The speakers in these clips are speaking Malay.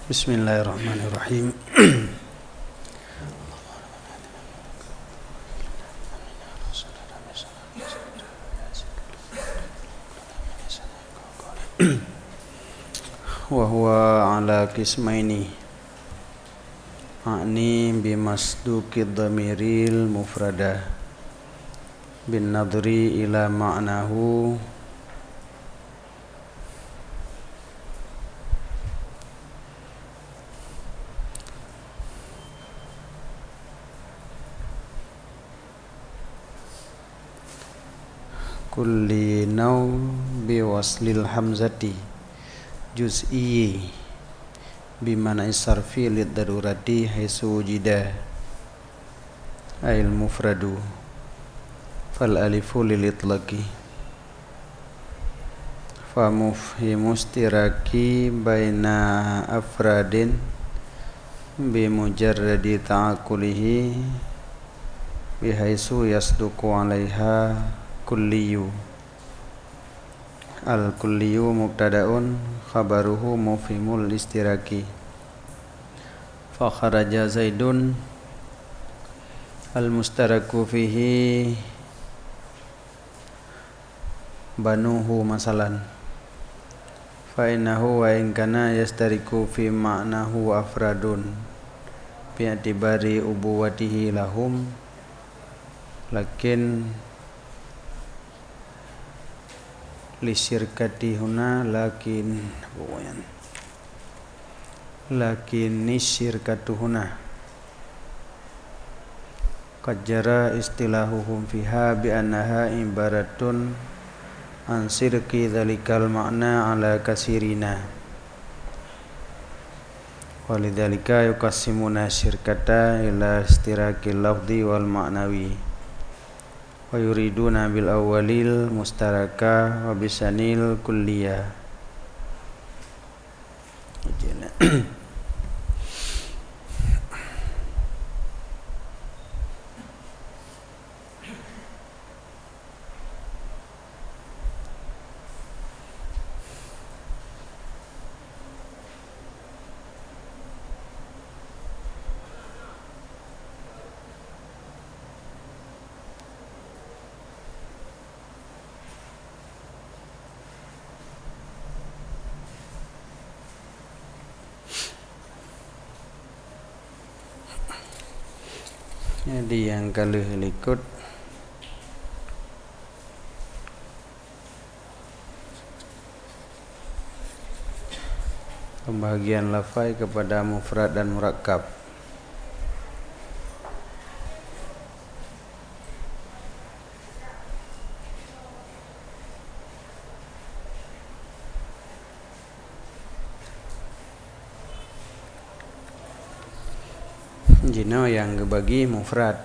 Bismillahirrahmanirrahim. Wa huwa ala qismaini a'ni bimasduqid dhamiril mufradah bin nadri ila ma'nahu kulli naw biwaslil hamzati juz'i bimana isarfi lid darurati haisu wujida ail mufradu fal alifu lil itlaqi fa mufhimu istiraki baina afradin bi mujarradi ta'aqulihi bihaisu yasduqu 'alaiha kulliyu. Al kulliyu mubtada'un khabaruhu mufhimul istiraki. Fa kharaja zaidun al mustaraku fihi banuhu masalan. Fa innahu wa in kana yastariku fi ma'nahu afradun bi'atibari ubuwatihi lahum lakin lisyirkati huna lakin nisyirkatu huna qad jara istilahuhum fiha bi annaha ibaratun an sirki dzalikal ma'na ala kasirina walidzalika yuqassimuna syirkata ila istirakil lafzi wal ma'nawi wa yuriduna bil awwalil mustaraka wa bisanil kulliyah. Jadi yang kalau ikut pembagian lafai kepada mufrad dan murakkab. Jino yang kebagi mufrad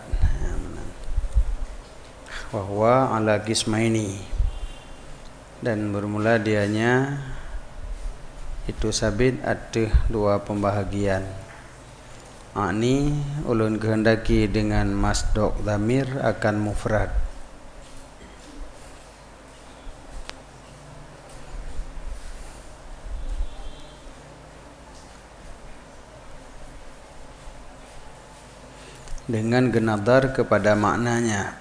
wa huwa ala qismaini dan bermula dianya itu sabit ada dua pembahagian. Ani ulun kehendaki dengan masdaq dhamir akan mufrad. Dengan genadar kepada maknanya.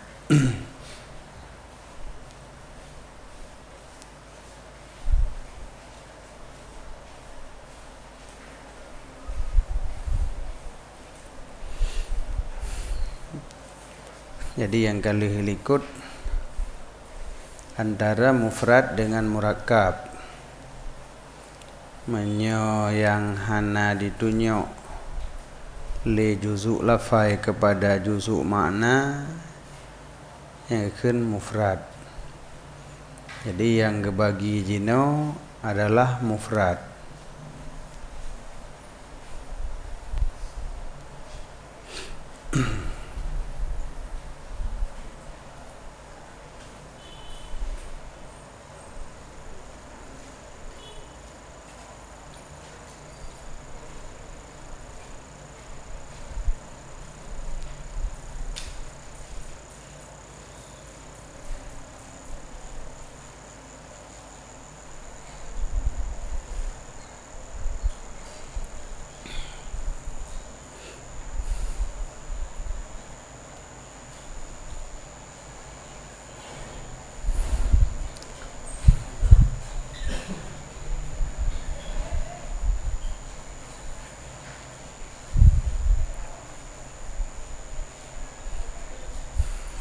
Jadi yang kali ikut antara mufrad dengan murakkab. Menyo yang hana ditunjuk li juzuk lafai kepada juzuk makna yang akan mufrad. Jadi yang kebagi jino adalah mufrad.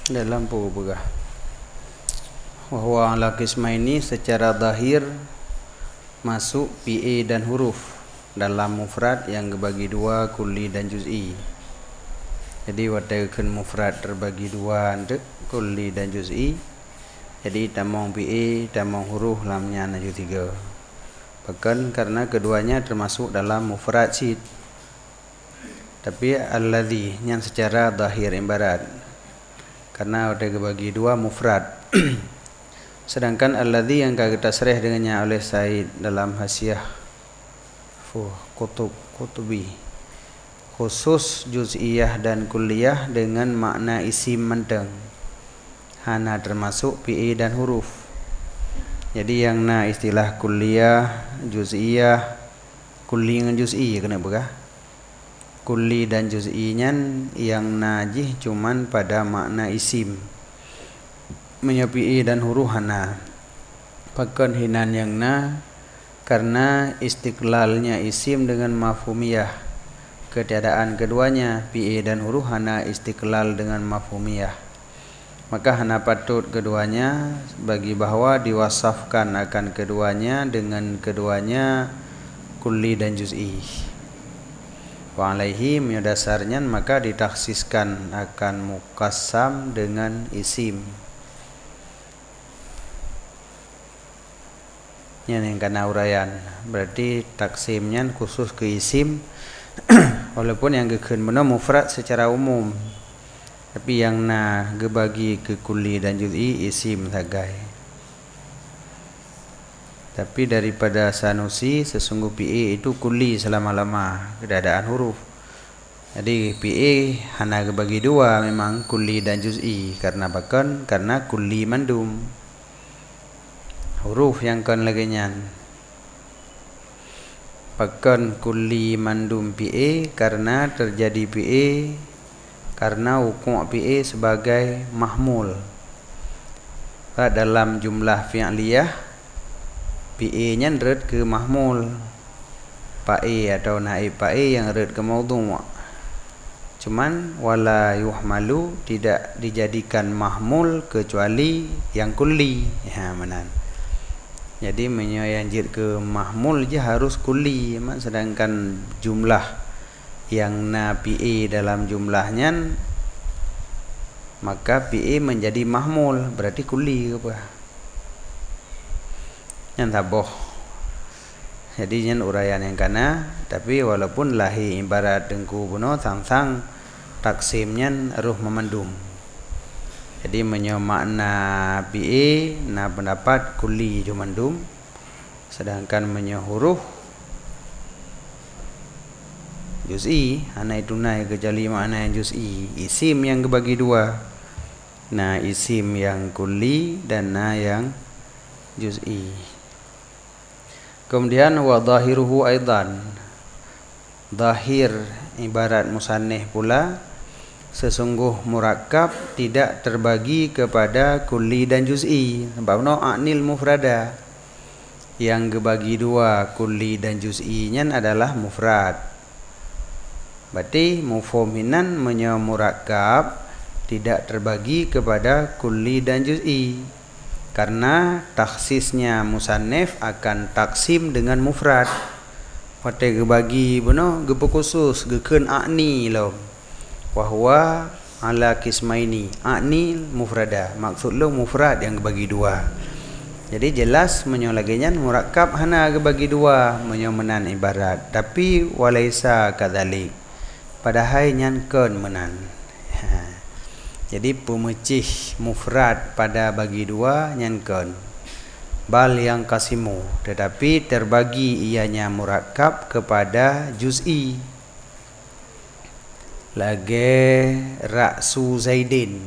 dalam purugah. Wa huwa ala qismaini, secara zahir masuk PA dan huruf dalam mufrad yang terbagi dua, kulli dan juz'i. Jadi watakan mufrad terbagi dua, kulli dan juz'i. Jadi tamang PA, tamang huruf lamnya najuz tiga. Bahkan karena keduanya termasuk dalam mufrad sid. Tapi alladhi yang secara zahir ibarat, karena ada bagi dua mufrad. Sedangkan alladhi yang kita serih dengannya oleh Said dalam Hasyiah Kutubi, khusus juz'iyah dan kulliyah dengan makna isim menteng, hana termasuk PA dan huruf. Jadi yang na istilah kulliyah, juz'iyah, kulli dengan juz'i kena berkah. Kulli dan juz'inya yang najih cuman pada makna isim, menyapi dan huruf hana. Pakan hinan yang na karena istiqlalnya isim dengan mafhumiyah. Ketiadaan keduanya PA dan huruf hana istiqlal dengan mafhumiyah. Maka hana patut keduanya bagi bahwa diwasafkan akan keduanya dengan keduanya kulli dan juz'i. Wa alaihi, dasarnya maka ditaksiskan akan muqassam dengan isim. Yang kena uraian, berarti taksimnya khusus ke isim. Walaupun yang kekeun benar mufrad secara umum, tapi yang na gebagi ke kulli dan juz'i isim sagai. Tapi daripada Sanusi, sesungguh PA itu kulli selama-lama keadaan huruf. Jadi PA hana gebagi dua, memang kulli dan juz'i. Karena bahkan karena kulli mandum, huruf yang kan lagi nyan. Bahkan kulli mandum PA karena terjadi PA, karena hukum PA sebagai mahmul. Dalam jumlah fi'liyah, PA nya red ke mahmul, pa'i atau naib pa'i yang red ke maudhu'. Cuman wala yuhmalu, tidak dijadikan mahmul kecuali yang kulli. Ya manan. Jadi menyanjir ke mahmul je harus kulli, sedangkan jumlah yang na PA dalam jumlahnya maka PA menjadi mahmul, berarti kulli ke apa? Yang taboh. Jadi yang uraian yang kana, tapi walaupun lahi ibarat dengku buno sang-sang taksimnya ruh memandum. Jadi makna PA na pendapat kulli jumandum, sedangkan huruf juz'i hana itu naik kecuali makna yang juz'i, isim yang kebagi dua. Nah, isim yang kulli dan na yang juz'i. Kemudian wa dhahiruhu aidan, zahir ibarat musannif pula, sesungguh murakkab tidak terbagi kepada kulli dan juz'i. Sebab no a'nil mufrada, yang kebagi dua kulli dan juz'inya adalah mufrad. Berarti mufhuminan murakkab tidak terbagi kepada kulli dan juz'i, karena taksisnya musannif akan taksim dengan mufrad. Pada gebagi beno gepe khusus gekeun a'ni lo, wahwa ala qismaini, a'ni mufrada, maksud lo mufrad yang gebagi dua. Jadi jelas menyolaginya murakkab hana gebagi dua, menyomenan ibarat, tapi walaisa kadzalik, padahal nyankeun menan. Jadi pemecih mufrad pada bagi dua nyankeun, bal yang kasimu, tetapi terbagi ianya murakkab kepada juz'i. Lagi ra'su zaidin,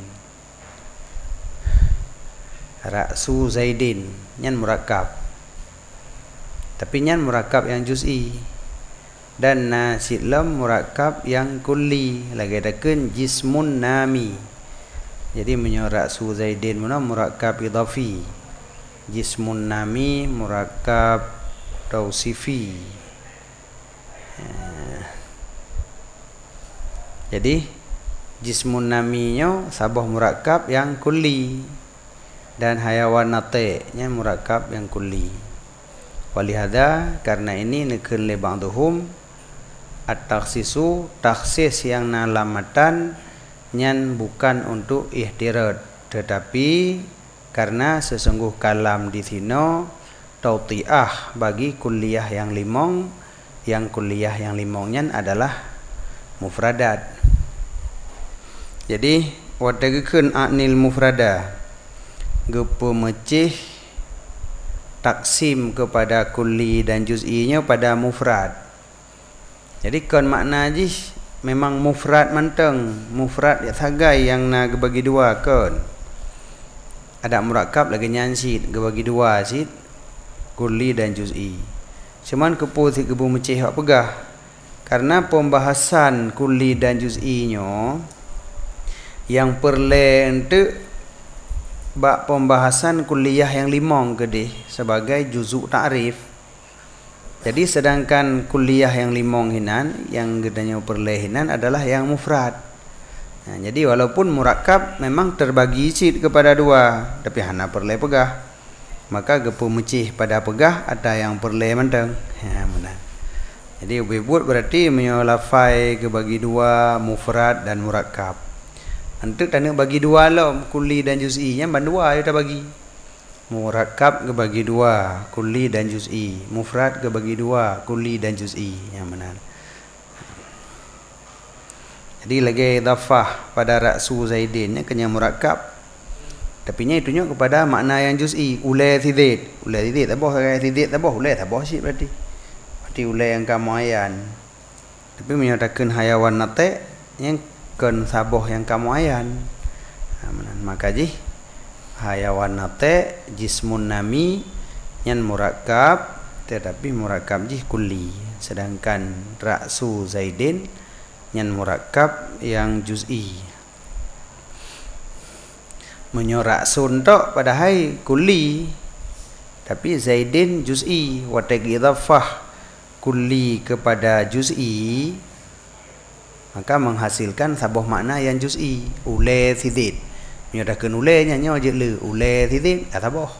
ra'su zaidin nyan murakkab, tapi nyan murakkab yang juz'i. Dan nasid lam murakkab yang kulli, lagi takeun jismun nami. Jadi ra'su zaidin mana murakkab idhafi, jismun nami murakkab tausifi. Jadi jismun naminya sabah murakkab yang kulli dan hayawanate nya murakkab yang kulli. Walihada karena ini nekeun li ba'dhum at-takhsisu taksis yang nalamatan nyan bukan untuk ihtirad, tetapi karena sesungguh kalam di sino tautiah bagi kulliyah yang limong, yang kulliyah yang limongnya adalah mufradat. Jadi wadagekeun anil mufrada gepe mecih taksim kepada kulli dan juz'inya pada mufrad. Jadi kon makna jih memang mufrad manteng, mufrad ya sagai yang nak bagi dua kon. Ada murakkab lagi nyansit bagi dua sit kulli dan juz'i. Cuman kepo si gebu mecih hak pegah. Karena pembahasan kulli dan juz'inya yang perle ente bak pembahasan kulliyah yang limong kedih sebagai juzuk ta'rif. Jadi sedangkan kulliyah yang limong hinan yang gedanya perle hinan adalah yang mufrad. Nah, jadi walaupun murakkab memang terbagi cid kepada dua, tapi hana perle pegah. Maka gepu mecih pada pegah ada yang perle menteng. Ya, benar. Jadi ubibut berarti menyolafai ke bagi dua mufrad dan murakkab. Untuk tanya bagi dua lah kulli dan juz'i nya bandua kita bagi. Murakkab ke bagi dua kulli dan juz'i, mufrad ke bagi dua kulli dan juz'i yang benar. Jadi lagi idhafah pada ra'su Zaidin nya kena murakkab. Tapi nya itunya kepada makna yang juz'i, ulai thidid. Ulai thidid tak boh kai thidid tak boh, ulai tak boh sih berarti. Berarti ulai yang kamu ayan. Tapi menyatakan hayawan nate yang kan saboh yang kamu ayan. Maka jih hayawan nate jismun nami yang murakkab, tetapi murakkab jih kulli. Sedangkan ra'su Zaidin yang murakkab yang juz'i. Menyoraksun tok padahal kulli, tapi Zaidin juz'i. Wa tagidhafah kulli kepada juz'i, maka menghasilkan sabuh makna yang juz'i. Ulai thidid menyatakan ulai nya nya je le ulai thidid tak sabuh.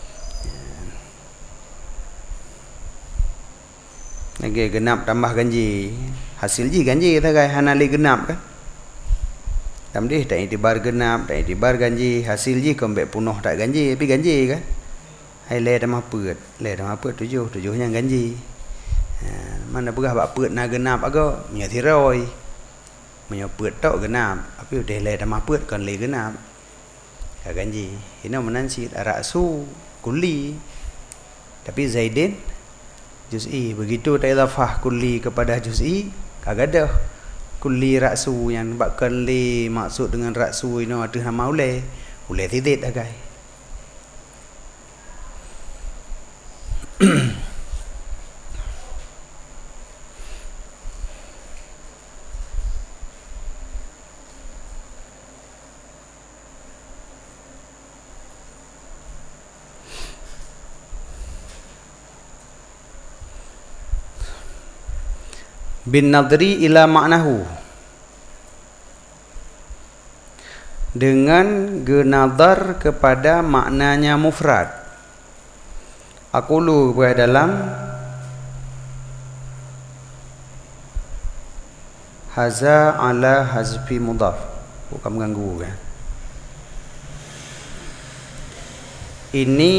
Lagi genap tambah ganji, hasil ji ganji kita kai hanali genap kan. Tamdih tak itibar genap, tak itibar ganji, hasil ji kembek punuh tak ganji, tapi ganji kan. Hai le dah mapet, le dah mapet tujuhnya ganji. Mana pegah bak pet na genap aga menyatiroi. Menyopet tok genap, tapi udah le dah mapet kan le genap. Ka ganji. Ini menansit ra'su kulli. Tapi Zaidin juz'i. Begitu tak idhafah kulli kepada juz'i, kagak ada kulli ra'su yang bakkan li maksud dengan ra'su ini ada nama ulai thidid agai. Bin nadri ila maknahu, dengan genadar kepada maknanya mufrad. Aqulu pada dalam haza ala hazfi mudhaf, bukan mengganggu kan. Ini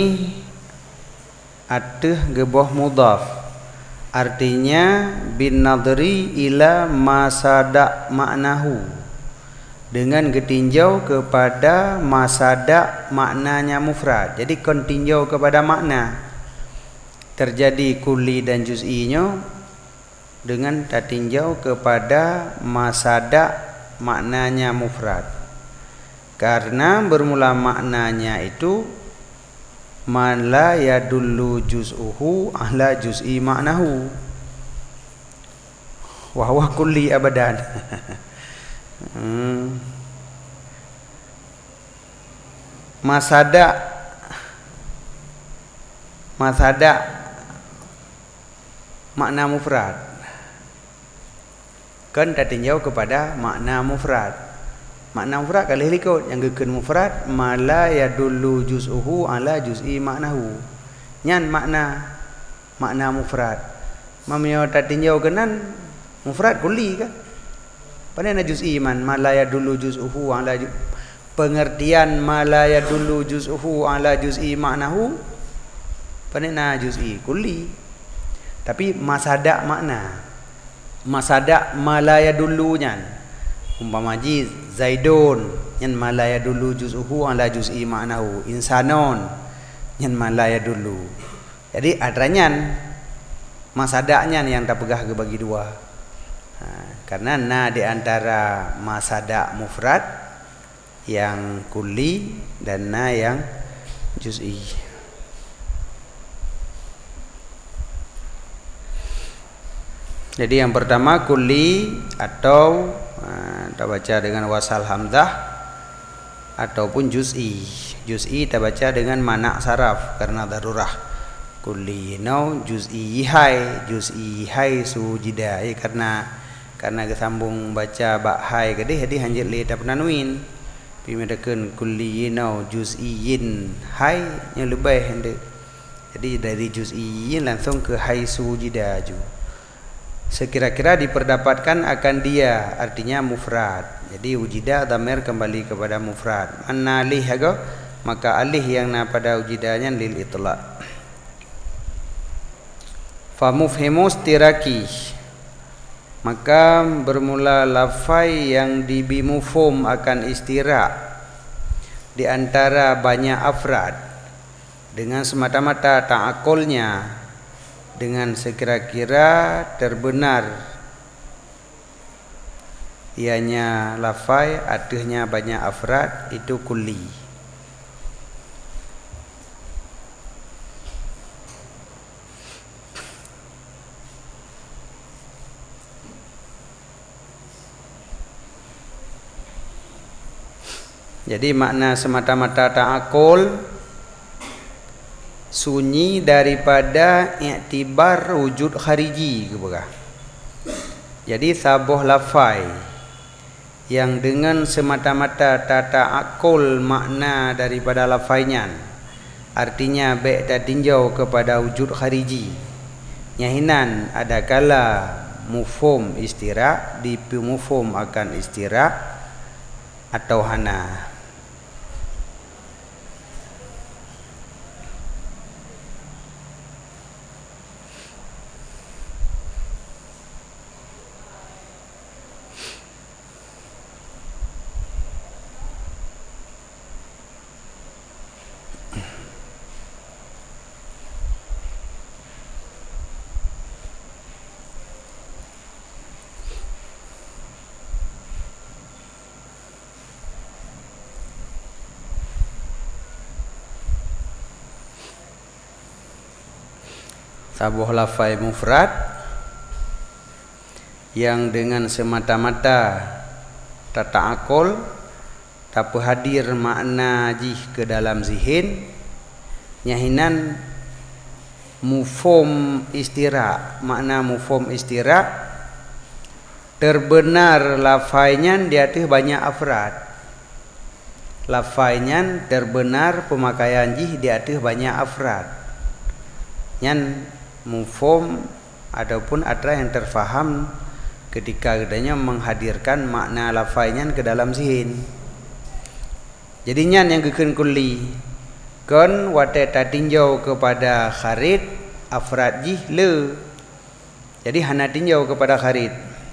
ada gebah mudhaf, artinya bin nadri ila masada maknahu, dengan ketinjau kepada masada maknanya mufrad. Jadi kon tinjau kepada makna, terjadi kulli dan juz'inya dengan tinjau kepada masada maknanya mufrad. Karena bermula maknanya itu man la yadullu juz'uhu ala juz'i maknahu wa huwa kulli abadan. Masada makna mufrad kan tinjau kepada makna mufrad. Makna mufrad kalih likut yang gekeun mufrad ma la yadullu juz'uhu ala juz'i maknahu. Nyan makna mufrad. Mamio tatinjau kenan mufrad kulli kan. Panena juz'i man ma la yadullu juz'uhu ala pengertian ma la yadullu juz'uhu ala juz'i maknahu. Panena juz'i kulli. Tapi masada makna. Masada ma la yadullu nyan. Umpama ji Zaidun nyan malaya dulu juz'uhu ala juz'i ma'nahu, insanon nyan malaya dulu. Jadi adranyan masadaknya yang tak pegah ke bagi dua. Karena na di antara masadak mufrad yang kulli dan na yang juz'i. Jadi yang pertama kulli atau kita baca dengan wasal hamzah ataupun juz'i. Juz'i kita baca dengan manak saraf karena darurah. Kulli no juz'i hai sujida karena kesambung baca ba hai kedih jadi hanjit li ta penanwin. Pi medakeun kulli no juz'iyin hai yang lebih hende. Jadi dari juz'iyin langsung ke hai sujida ju. Sekira-kira diperdapatkan akan dia, artinya mufrad. Jadi wujida dhamir kembali kepada mufrad. Anna alih ago, maka alih yang na pada wujidanya lil itlaq. Fa mufhimu istiraki, maka bermula lafai yang dibimufhum akan istirak di antara banyak afrad dengan semata-mata ta'akulnya, dengan sekira-kira terbenar ianya lafai artinya banyak afrad itu kulli. Jadi makna semata-mata ta'akul sunyi daripada i'tibar wujud khariji ke berah. Jadi sabuh lafai yang dengan semata-mata tata akul makna daripada lafainya, artinya baik tinjau kepada wujud khariji. Nyahinan ada kala mufhum istira dipimufhum akan istira atau hana. Sabuh lafai mufrad yang dengan semata-mata tata akal tak hadir makna jih ke dalam zihin, nyahinan mufhum istira, makna mufhum istira terbenar lafainya di atas banyak afrad. Lafainya terbenar pemakaian jih di atas banyak afrad. Nyan mufhum ataupun atra yang terfaham ketika adanya menghadirkan makna lafainya ke dalam zihin. Jadi nyan yang gekeun kulli kon wate tatinjau kepada kharid afrad jih le. Jadi hana tinjau kepada kharid.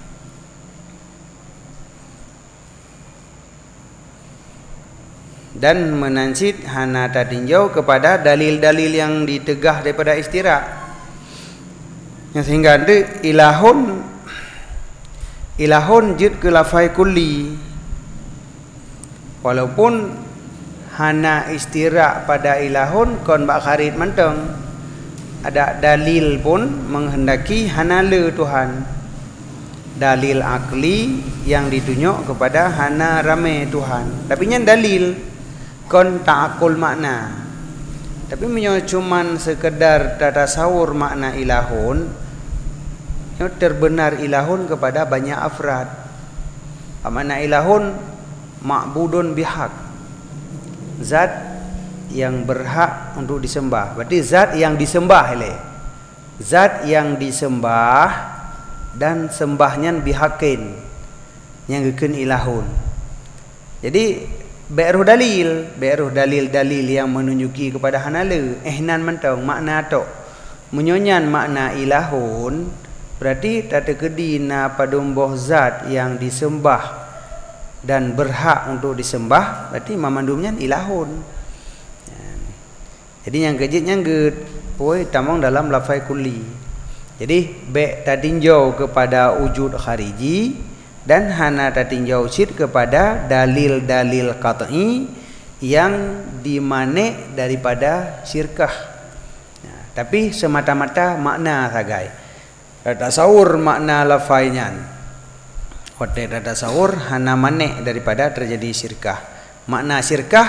Dan menansid hana tatinjau kepada dalil-dalil yang ditegah daripada istira. Sehingga ada ilahun jid ke lafai kulli, walaupun hana istira pada ilahun kon bak kharid manteng, ada dalil pun menghendaki hana le Tuhan, dalil akli yang ditunjuk kepada hana rame Tuhan. Tapi nya dalil kon ta'akul makna, tapi cuman sekedar tasawur makna ilahun, terbenar ilahun kepada banyak afrad. Makna ilahun ma'budun bihaq, zat yang berhak untuk disembah. Berarti zat yang disembah zat yang disembah dan sembahnya bihaqin, yang gekeun ilahun. Jadi be'ruh dalil yang menunjuki kepada hanala ihnan mentong makna tok menyonyan makna ilahun, berarti tata kedi na padumboh zat yang disembah dan berhak untuk disembah, berarti mamandumnya ilahun. Jadi yang kejitnya poi tamang dalam lafai kulli. Jadi be tatinjau kepada wujud khariji dan hana tatinjau sid kepada dalil-dalil qat'i yang dimane daripada syirkah. Tapi semata-mata makna sagai. Tasawur makna lafainya. Kote tasawur hana mane daripada terjadi syirkah. Makna syirkah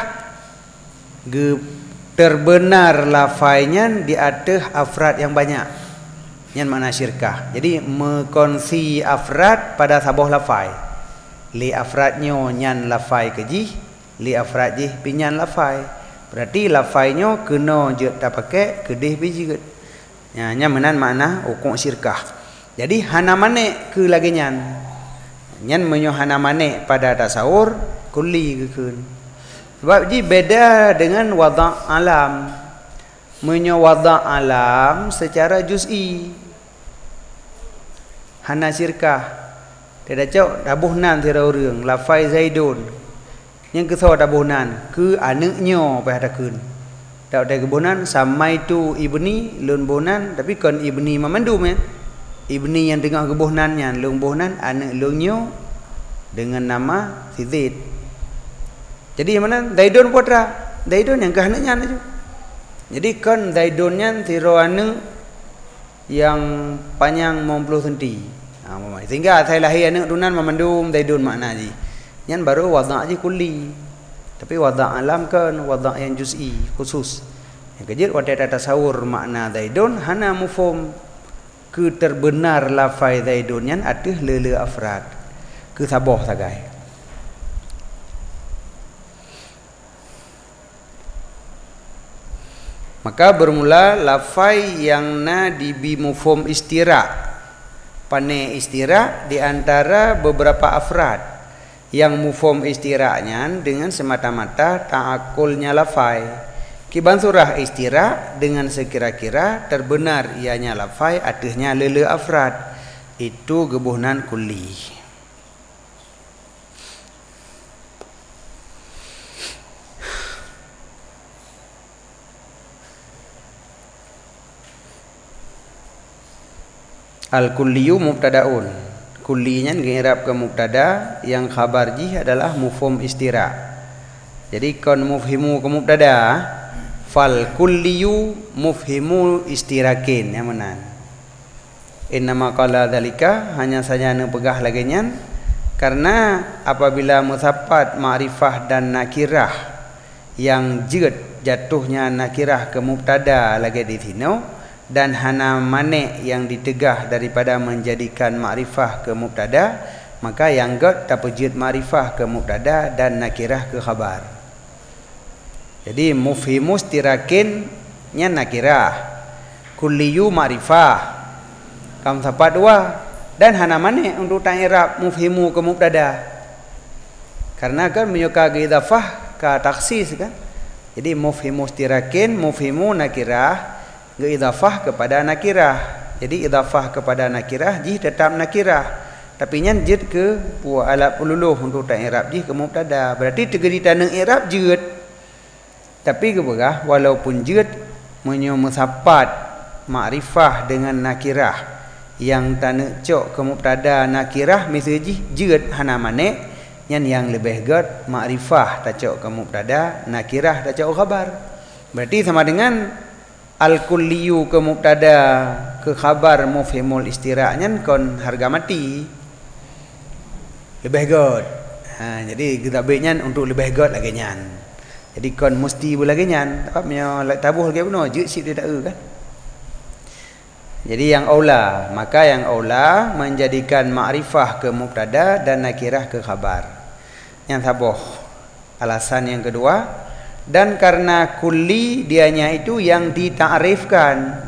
terbenar lafainya di atas afrad yang banyak. Yang makna syirkah. Jadi mengkonsi afrad pada sabuh lafai. Li afradnya nyan lafai kejih, li afrad jih pinyan lafai. Berarti lafainya kena je tak pakai kedih biji ket. Nya menan makna ukuk syirkah. Jadi hana mane ke lagi nyan. Nyan menyo hana mane pada tasawur kulli kekeun. Sebab ji beda dengan wada' alam. Menyo wada' alam secara juz'i. Hana syirkah. Dia cak dabuhnan tira urang lafai Zaidun. Yang kesau dabuhnan ke anaknya pahadakeun. Tak ada kebunan samai tu ibni lun bonan tapi kon ibni mamandum ya. Ibni yang tengah kebuhnannya lun bonan anak lunyo dengan nama si Zaid. Jadi mana Zaidun putra, Zaidun yang kehanaknya tu. Jadi kon Zaidunnya tiro anak yang panjang 90 cm. Sehingga saya lahir anak dunan mamandum Zaidun makna ji. Yang baru wada' je kulli. Tapi wada' alam kan wada' yang juz'i khusus. Yang kejut wada' tasawur makna Zaidun hana mufhum ke terbenar lafai Zaidun yang atih lele afrad ke saboh sagai. Maka bermula lafai yang na dibi mufhum istira. Pane istira di antara beberapa afrad. Yang mufhum istira'nya dengan semata-mata ta'akulnya lafai. Kiban surah istira' dengan sekira-kira terbenar ianya lafai atihnya lele afrad. Itu gebuhnan kulli. Al-kulliyu mubtada'un. Kullinya ngirab ke mubtada, yang khabar jih adalah mufhum istira. Jadi kon mufhimu ke mubtada, fal kulliyu mufhimu istirakin yang menan. Innama qala dzalika hanya saja nepegah lagi nyan karena apabila musafat ma'rifah dan nakirah yang jatuhnya nakirah ke mubtada lagi di sini dan hana mane yang ditegah daripada menjadikan ma'rifah ke mubtada, maka yang god tapujud ma'rifah ke mubtada dan nakirah ke khabar. Jadi mufhimu istirakin nya nakirah, kulliyu ma'rifah kam sapat dua, dan hana mane untuk ta'irab mufhimu ke mubtada karena kan menyuka ke idafah ke taksis kan. Jadi mufhimu istirakin mufhimu nakirah idafah kepada nakirah. Jadi idafah kepada nakirah jih tetap nakirah. Tapi nyan jid ke alat peluluh untuk ta'irab jih ke mubtada. Berarti terjadi tanang i'rab jid. Tapi kebegah walaupun jid menyomusapat ma'rifah dengan nakirah yang tanang cok ke mubtada nakirah misalnya jid hana mane nyan yang lebih god ma'rifah tak cok ke mubtada nakirah tak cok khabar. Berarti sama dengan al-kulliyu ke mubtada ke khabar mufhimul istira'nya kon harga mati lebih god. Jadi kita baiknya untuk lebih god lagi nyan. Jadi kon mesti boleh lagi nyan. Apa punya tabuh lagi benar je sip dia tak kan. Jadi yang aula, maka yang aula menjadikan ma'rifah ke mubtada dan nakirah ke khabar. yang saboh. Alasan yang kedua, dan karena kulli dianya itu yang ditakrifkan.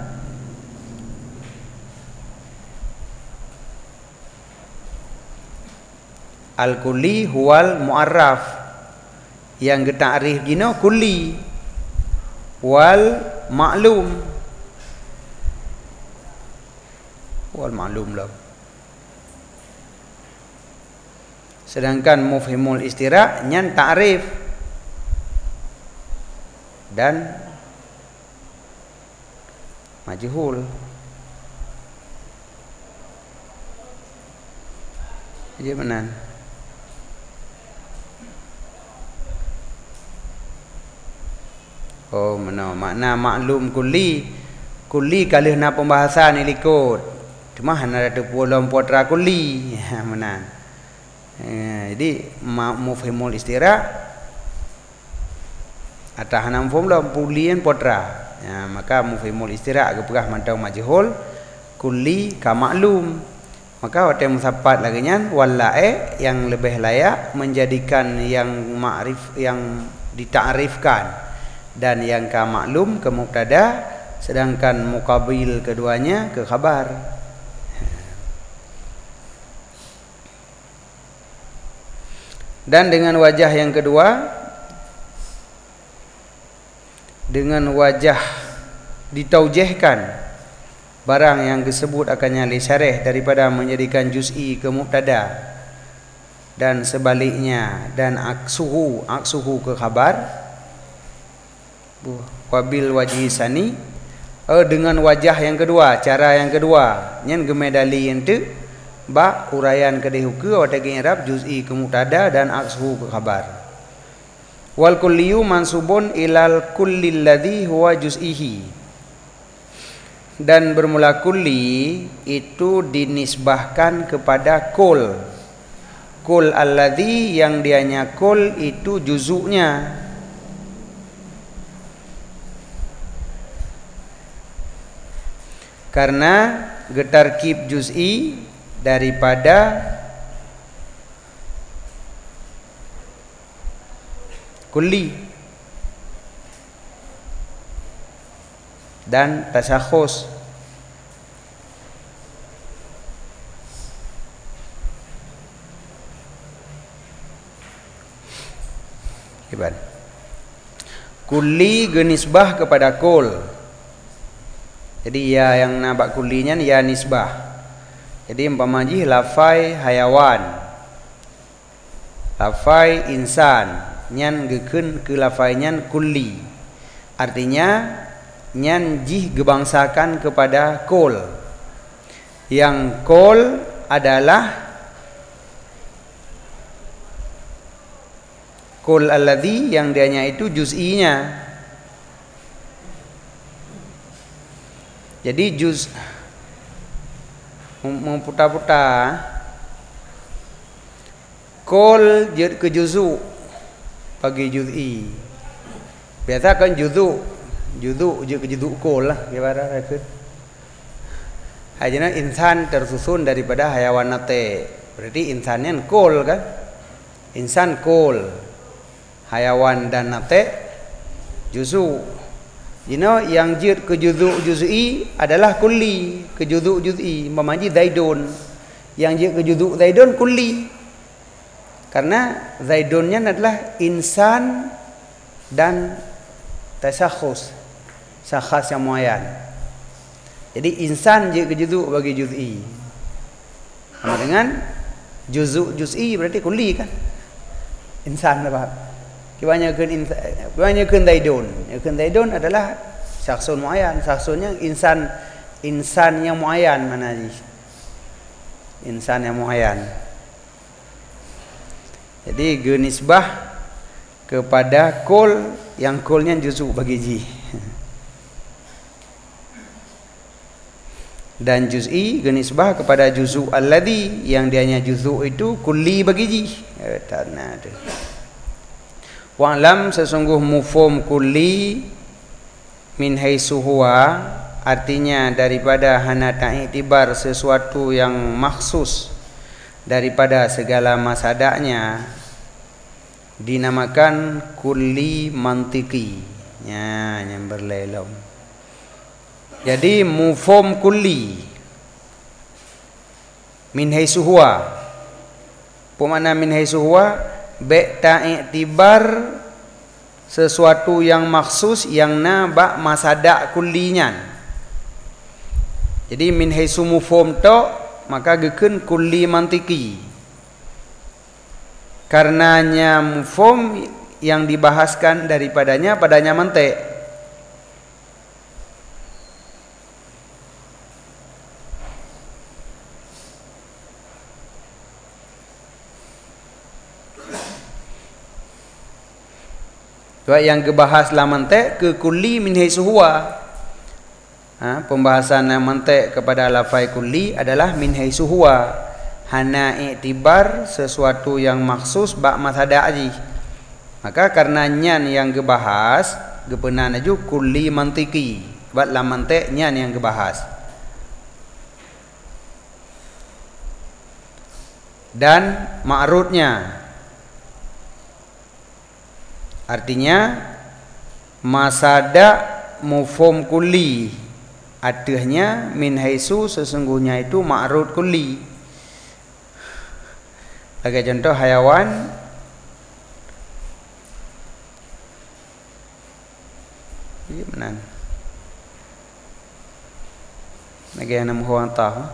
Al-kulli huwal mu'arraf, yang ditakrif gino kulli, wal ma'lum, wal ma'lum lah. Sedangkan mufhimul istira' nyan ta'rif dan majhul. Jadi benar. Oh, mana makna maklum kulli. Kulli kalih na pembahasan ni likut. Cuma hana ada pulang putra kulli. Mana. Jadi mufhimul istira' atah hana mufhum lah pulian putra. Maka mufhimul istira' gepegah mantau majhul, kulli ka maklum. Maka waktu musapat lagi nyan wallae yang lebih layak menjadikan yang ma'rif yang ditakrifkan dan yang ka maklum ke mubtada, sedangkan muqabil keduanya ke khabar. Dan dengan wajah yang kedua, dengan wajah ditaujihkan barang yang disebut akannya li syarih daripada menjadikan juz'i ke mubtada dan sebaliknya, dan aksuhu ke khabar. Wabil wajhi sani, dengan wajah yang kedua, cara yang kedua, nyen gemedali ente ba uraian kedih ke watagi i'rab juz'i ke mubtada dan aksuhu ke khabar. Wal kulliyu mansubun ilal kulli alladhi huwa juz'ihi, dan bermula kulli itu dinisbahkan kepada kul. Kul alladhi yang dianya kul itu juzuknya. Karena getarkib juz'i daripada kulli dan tasakhus. Hebat. Kulli genisbah kepada kul. Jadi ya yang nabak kullinya ya nisbah. Jadi umpama ji lafai hayawan, lafai insan, nyan gekeun ke lafai nyan kulli. Artinya nyan jih gebangsakan kepada kul. Yang kul adalah kul alladhi yang dianya itu juz'inya. Jadi juz memputar-putar kul ke juzu bagi juz'i. Biasa kan juzu je ke juzu kul lah gimana ke. Hajana insan tersusun daripada hayawan nate. Berarti insannya kul kan? Insan kul. Hayawan dan nate juzu. Yang jid ke juz'i adalah kulli, ke juz'i. Mamaji zaidun. Yang jid ke juz'u zaidun kulli. Karena zaidunnya adalah insan dan tasakhus, sakhas yang muayyan. Jadi insan jid ke juz'u bagi juz'i. Sama dengan juz'i berarti kulli kan? Insan apa? Kebanyakan zaidun. Zaidun adalah syakhsun muayyan. Syakhsunnya insan yang muayyan, mana ni? Insan yang muayyan. Jadi genisbah kepada kul yang kulnya juzu bagi ji. Dan juz'i genisbah kepada juzu alladhi yang dianya juzu itu kulli bagi ji. Tanah tu. Wa'lam sesungguh mufhum kulli min haitsu huwa, artinya daripada hana ta'iktibar sesuatu yang maksus daripada segala masadaknya, dinamakan kulli mantiki. Ya, yang berlelom. Jadi mufhum kulli min haitsu huwa. Apa makna min haitsu huwa? Ba'ta i'tibar sesuatu yang maksus yang ba masada kullinya. Jadi min haitsu mufhum to maka gekeun kulli mantiki. Karenanya mufhum yang dibahaskan daripadanya padanya mantik. Sebab yang dibahas lah mantik ke kulli min haitsu huwa. Pembahasan mantik kepada lafai kulli adalah min haitsu huwa. Hana i'tibar sesuatu yang maksus ba masada aji. Maka karena nyan yang gebahas gepenan aju kulli mantiki. Sebab la mantik nyan yang gebahas. Dan ma'rudnya artinya masada mufhum kulli. Adahnya min haitsu sesungguhnya itu ma'rud kulli. Sebagai contoh hayawan ini benar. Lagi enam huang tahu.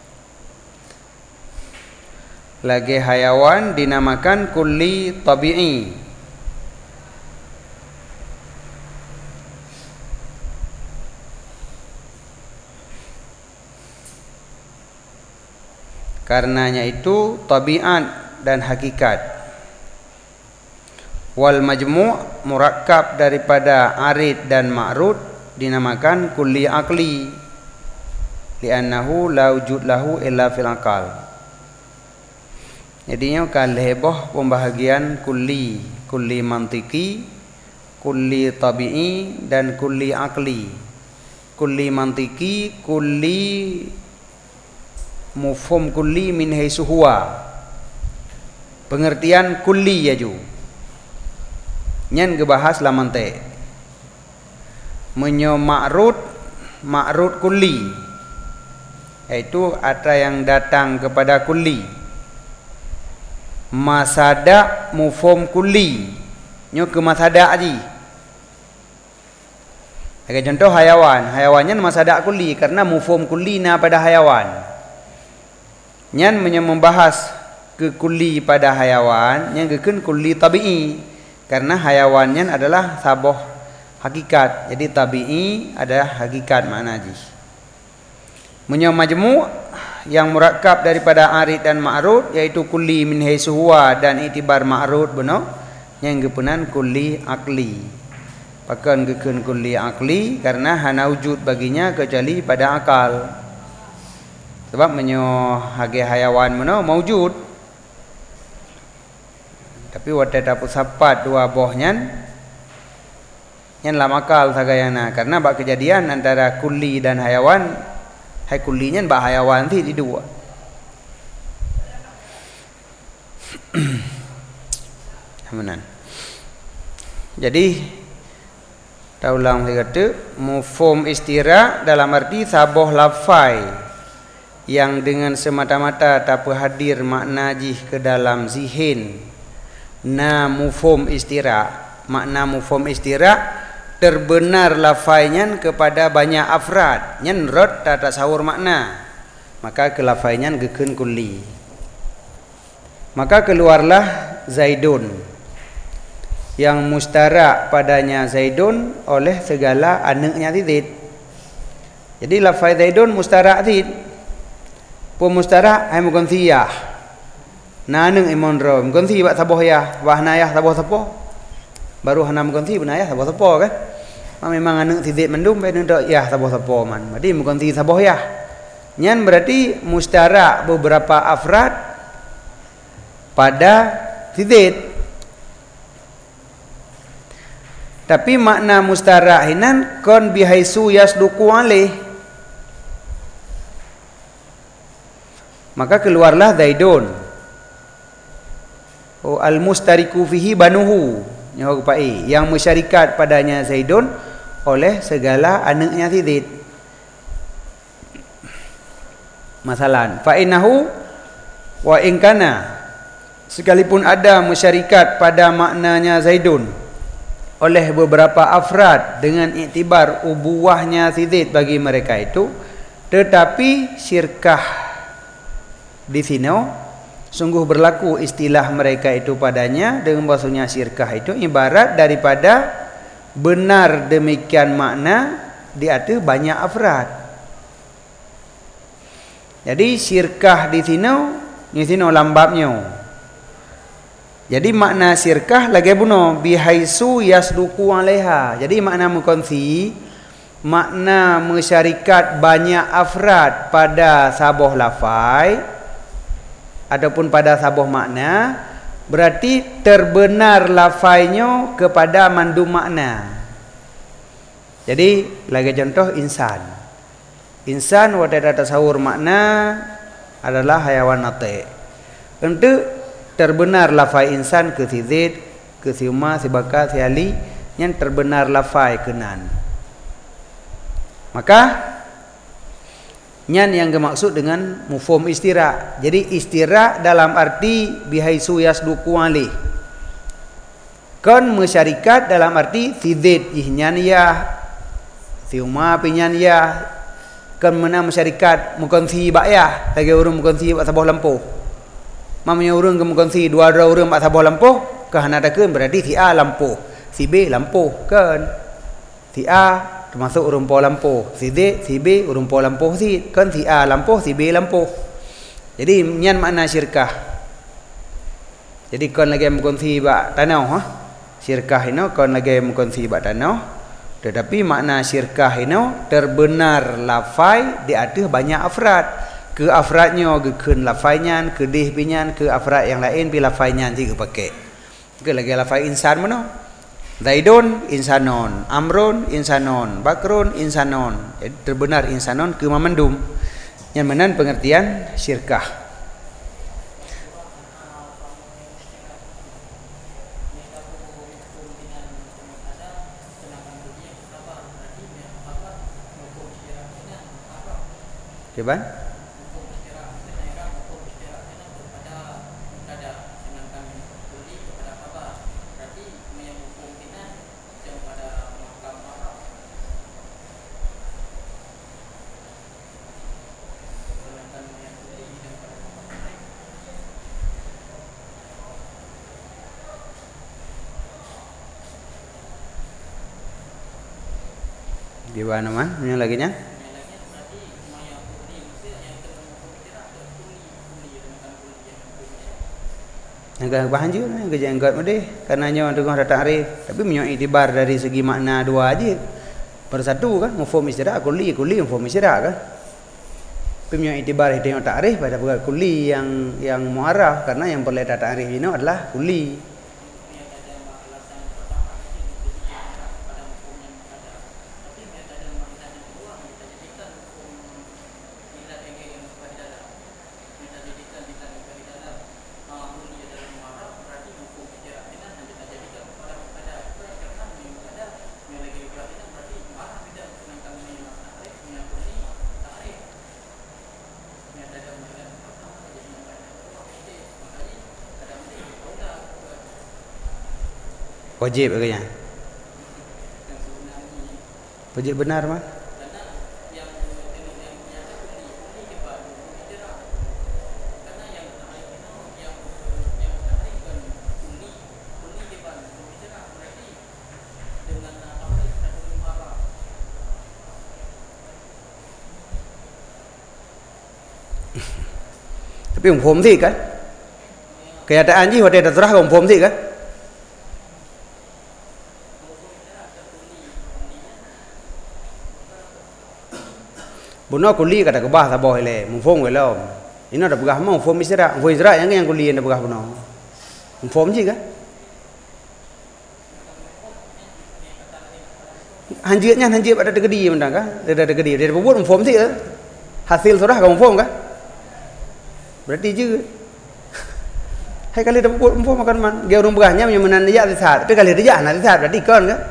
Lagi hayawan dinamakan kulli tabi'i. Karenanya itu tabiat dan hakikat. Wal majmu' murakkab daripada arid dan ma'rud dinamakan kulli aqli li'annahu la wujud lahu illa fil aqal. Jadinya kalheboh pembahagian kulli mantiki, kulli tabi'i dan kulli aqli. Kulli mantiki, kulli mufhum kulli min haitsu huwa. Pengertian kulli yaju nyan gebahas lamante menyo ma'rud kulli, yaitu ada yang datang kepada kulli. Masada mufhum kulli nyo ke masada aji. Sebagai contoh hayawannya masada kulli karena mufhum kulli na pada hayawan. Nyan membahas ke kulli pada hayawan yang gekeun kulli tabi'i. Karena hayawannya adalah saboh hakikat. Jadi tabi'i adalah hakikat makna haji. Punya majmu' yang murakkab daripada arid dan ma'rud yaitu kulli min haitsu huwa dan itibar ma'rud benar yang gepenan kulli akli. Pakan gekeun kulli akli karena hana wujud baginya kecuali pada akal. Sebab menyo hage hayawan benar maujud. Tapi wate dapat sapat dua bohnya yang lam akal sagayana karena bak kejadian antara kulli dan hayawan. Hai kullinya bak hayawan ti di dua. Amanan. Jadi taulang kata mufhum istira dalam arti saboh lafai yang dengan semata-mata tak hadir makna jih ke dalam zihin. Na mufhum istira, makna mufhum istira terbenar lafainya kepada banyak afrad nyen rod tak sahur makna, maka ke lafainya gekeun kulli. Maka keluarlah Zaidun yang mustara padanya Zaidun oleh segala anaknya Zaid. Jadi lafai Zaidun mustara Zaid, pemustara ai mugonthiyah. Naneng imon ro mgonti bak saboh ya wahnayah saboh sapo baru hana mgonti benayah saboh sapo kan memang anak tidit mendum be ndak ya saboh sapo man berarti mgonti saboh ya nyan berarti mustara beberapa afrad pada tidit. Tapi makna mustara hinan kon bihaisu yasduqu alih, maka keluarlah Zaidun. al-mustariku fihi banuhu, yang mensyarikat padanya Zaidun oleh segala anaknya Zaid. Masalan, fa innahu wa in kana, sekalipun ada mensyarikat pada maknanya Zaidun oleh beberapa afrad dengan iktibar ubuwahnya Zaid bagi mereka itu, tetapi syirkah di sini sungguh berlaku istilah mereka itu padanya, dengan bahasanya syirkah itu ibarat daripada benar demikian makna di atas banyak afrad. Jadi syirkah di sini lambabnya. Jadi makna syirkah lagi buno bihaisu yasduku alaiha. Jadi makna mukonsii, makna mensyarikat banyak afrad pada sabuh lafai ataupun pada sabuh makna, berarti terbenar lafainya kepada mandum makna. Jadi lagi contoh insan. Insan wadada tasawur makna adalah hayawan natik. Untuk terbenar lafai insan ke si Zaid, ke si Umar, si Bakar, si Ali, yang terbenar lafai kenan. Maka nyan yang dimaksud dengan mufhum istira. Jadi istira dalam arti bihaisu yasduku alih. Kon mensyarikat dalam arti si Zaid ihnya niyah, si Umar pinyan niyah. Kon mana masyarakat mukonsii ba'yah lagi urang mukonsii bak sabuh lampuh. Mamanya urang ke mukonsii dua urang bak sabuh lampuh, kehanadakeun berarti si A lampuh, si B lampuh kan. Si A termasuk urang po lampuh, si B urang po lampuh si kan, si A lampuh, si B lampuh. Jadi nyan makna syirkah. Jadi kon lagi mukonsii bak tanah syirkah ini kon lagi mukonsii bak tanah. Tetapi makna syirkah ini terbenar lafai di atas banyak afrad. Ke afradnya gekun lafainya, ke dih pinyan, ke afrad yang lain pi lafainya juga pakai. Ke lagi lafai insan mana? Zaidun insanon, Amrun insanon, Bakrun insanon. Jadi terbenar insanon ke mamandum. Yang menan pengertian syirkah. Coba. Gimana man? Ini lagi nya? Yang bahan je yang kejenggot mede karena nyo dengar datang arif, tapi menyo itibar dari segi makna dua aja. Persatu kan mufhum istira kulli mufhum istira kan. Tapi menyo itibar itu yang ta'rif pada bukan kulli yang muarraf, karena yang boleh ta'rif ini adalah kulli. Wajib agaknya. Wajib benar mah. Tapi umum sih kan. Kenyataan ji hotel terserah umum sih kan. Buno kuli kata kebah saboh ile mufhum gelo. Ini ada begah mau mufhum istira yang kuli ada begah buno. Mufhum ji kan? Hanjit ada tegedi mendang kan? Ada tegedi. Dia buat mufhum sih hasil surah kau mufhum kan? Berarti juga Hai kali dah umpo makan man. Dia urung berahnya menan dia tisat. Tapi kali dia anak tisat berarti kan ke?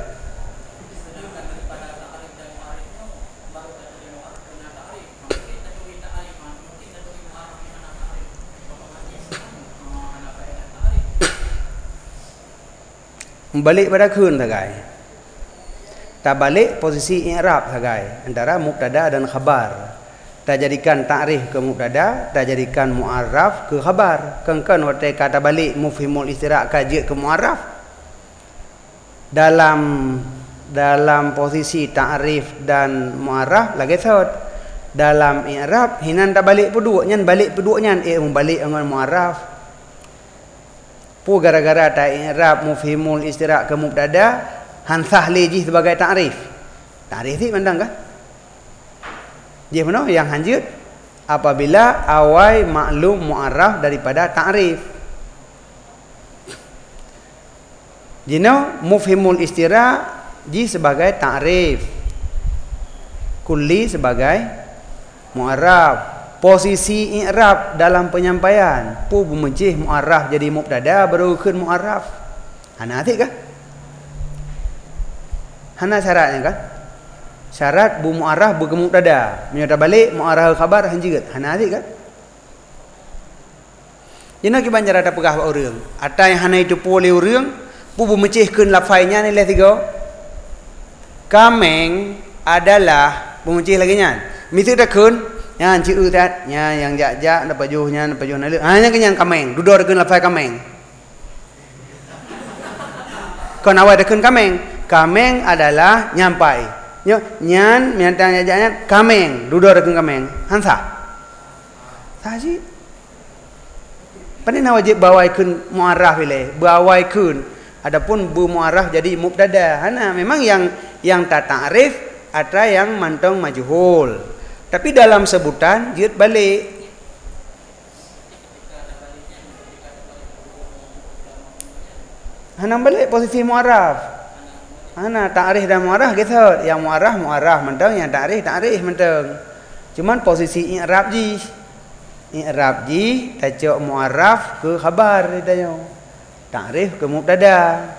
Balik pada kun sagai. Tak balik posisi i'rab sagai antara mubtada dan khabar. Tak jadikan ta'rif ke mubtada, tak jadikan mu'arraf ke khabar. Kan waktu kata balik mufhimul istira' kaji ke mu'arraf. Dalam posisi ta'rif dan mu'arraf lagi saud. Dalam i'rab hinan tak balik peduk nyan balik peduk nyan balik dengan mu'arraf. Pu gara-gara ta i'rab mufhimul istira' ke mubtada hansah leji sebagai ta'rif. Ta'rif ni pandang kan? Dia mana yang hanjut apabila awai maklum mu'arraf daripada ta'rif. Jino mufhimul istira' ji sebagai ta'rif. Kulli sebagai mu'arraf. Posisi i'rab dalam penyampaian pu mencih mu'arraf jadi mubtada baru keun mu'arraf. Hana atik kah? Hana syaratnya kan? Syarat bu mu'arraf bu ke mubtada. Menyata balik mu'arraf khabar hanjut. Hana atik kan? Jina ki banjar ada pegah ba urang. Ata yang hana itu pu le urang pu mencih keun lafainya ni le tiga. Kameng adalah bu mencih lagi nyan. Mesti dah keun yang ciu tat nya yang jak-jak dapat juhnya dapat juh nalu hanya kenyang kameng duduk dekeun lafai kameng kon awal dekeun kameng adalah nyampai nyo nyan miantang jak-jaknya kameng duduk dekeun kameng hansa saji panen wajib bawaikeun mu'arraf ile bawaikeun adapun bu mu'arraf jadi mubtada hana memang yang tak ta'rif ada yang mantong majhul. Tapi dalam sebutan jid balik. Hana balik posisi mu'arraf. Hana ta'rif dan mu'arraf gitu. Yang mu'arraf mentang, yang ta'rif mentang. Cuman posisi i'rab ji. I'rab ji tajuk mu'arraf ke khabar ditanya. Ta'rif ke mubtada.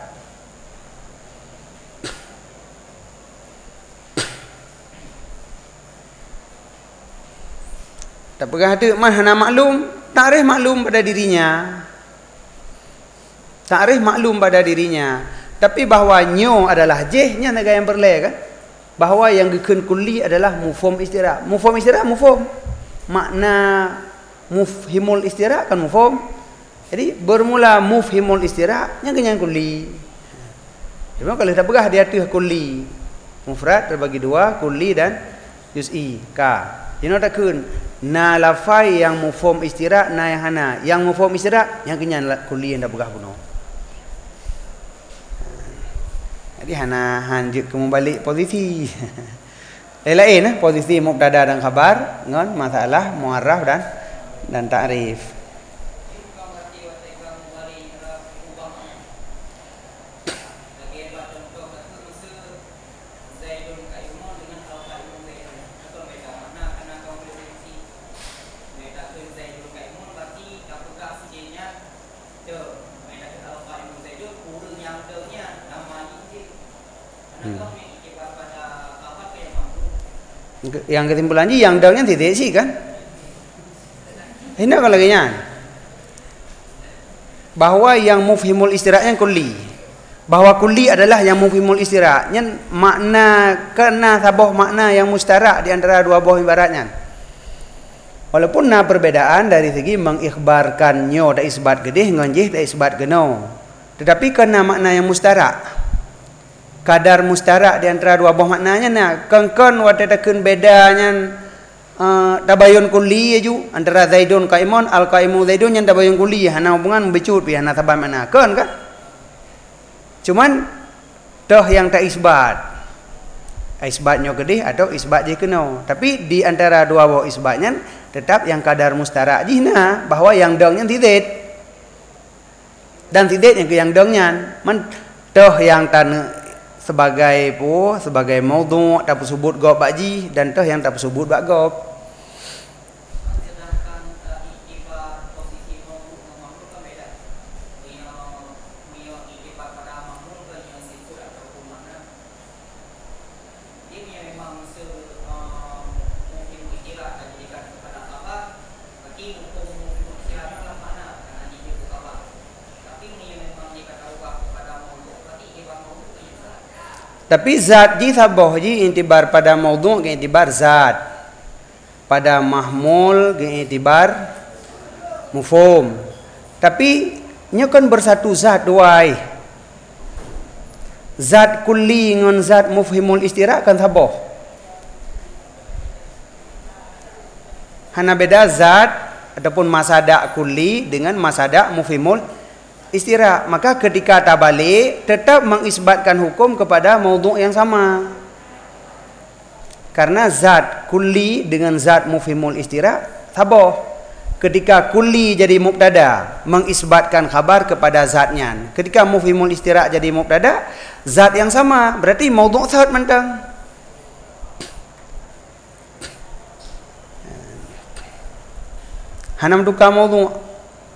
Tak pegah tu mana maklum, ta'rif maklum pada dirinya. Ta'rif maklum pada dirinya. Tapi bahawa nyo adalah jehnya negara yang berlai kan? Bahawa yang gekeun kulli adalah mufhum istira'. Mufhum istira' mufhum. Makna mufhimul istira' kan mufhum. Jadi bermula mufhimul istira' yang kenyang kulli. Cuma kalau tak pegah dia tu kulli. Mufrad terbagi dua, kulli dan juz'i. Ka. Jino tak keun na lafai yang mufhum istira' na yang hana. Yang mufhum istira' yang kenyang kulli yang dah pegah puno. Jadi hana hanjut ke membalik posisi. Lain-lain posisi mubtada dan khabar ngon masalah mu'arraf dan ta'rif. Yang kesimpulan ji yang dalnya titik sih kan. Hendak kalau lagi bahwa yang mufhimul istira' yang kulli. Bahwa kulli adalah yang mufhimul istira'. Yang makna kena sabuh makna yang mustarak di antara dua buah ibaratnya. Walaupun na perbedaan dari segi mengikhbarkan nyo tak isbat gedeh ngonjih tak isbat geno. Tetapi kena makna yang mustarak. Kadar mustarak di antara dua buah maknanya nah kengkon wadatakeun bedanya tabayun kulli ju antara zaidun qaimun al qaimu zaidun yang tabayun kulli hana hubungan becut pi hana sabab makna kan cuman toh yang tak isbat isbatnya gede atau isbat je kena tapi di antara dua buah isbatnya tetap yang kadar mustarak jina bahwa yang dongnya tidak dan tidak yang dongnya man toh yang tan sebagai maudhu' tak sebut gob baji dan toh yang tak sebut bak gob. Tapi zat ji saboh ji intibar pada maudhu' ke intibar zat. Pada mahmul ke intibar mufhum. Tapi nya kan bersatu zat duai. Zat kulli dengan zat mufhimul istira' kan saboh. Hana beda zat ataupun masada' kulli dengan masada' mufhimul istira'. Maka ketika tabalik tetap mengisbatkan hukum kepada maudhu' yang sama. Karena zat kulli dengan zat mufhimul istira' saboh. Ketika kulli jadi mubtada, mengisbatkan khabar kepada zatnya. Ketika mufhimul istira' jadi mubtada, zat yang sama. Berarti maudhu' sahut mentang. Hanam duka maudhu'.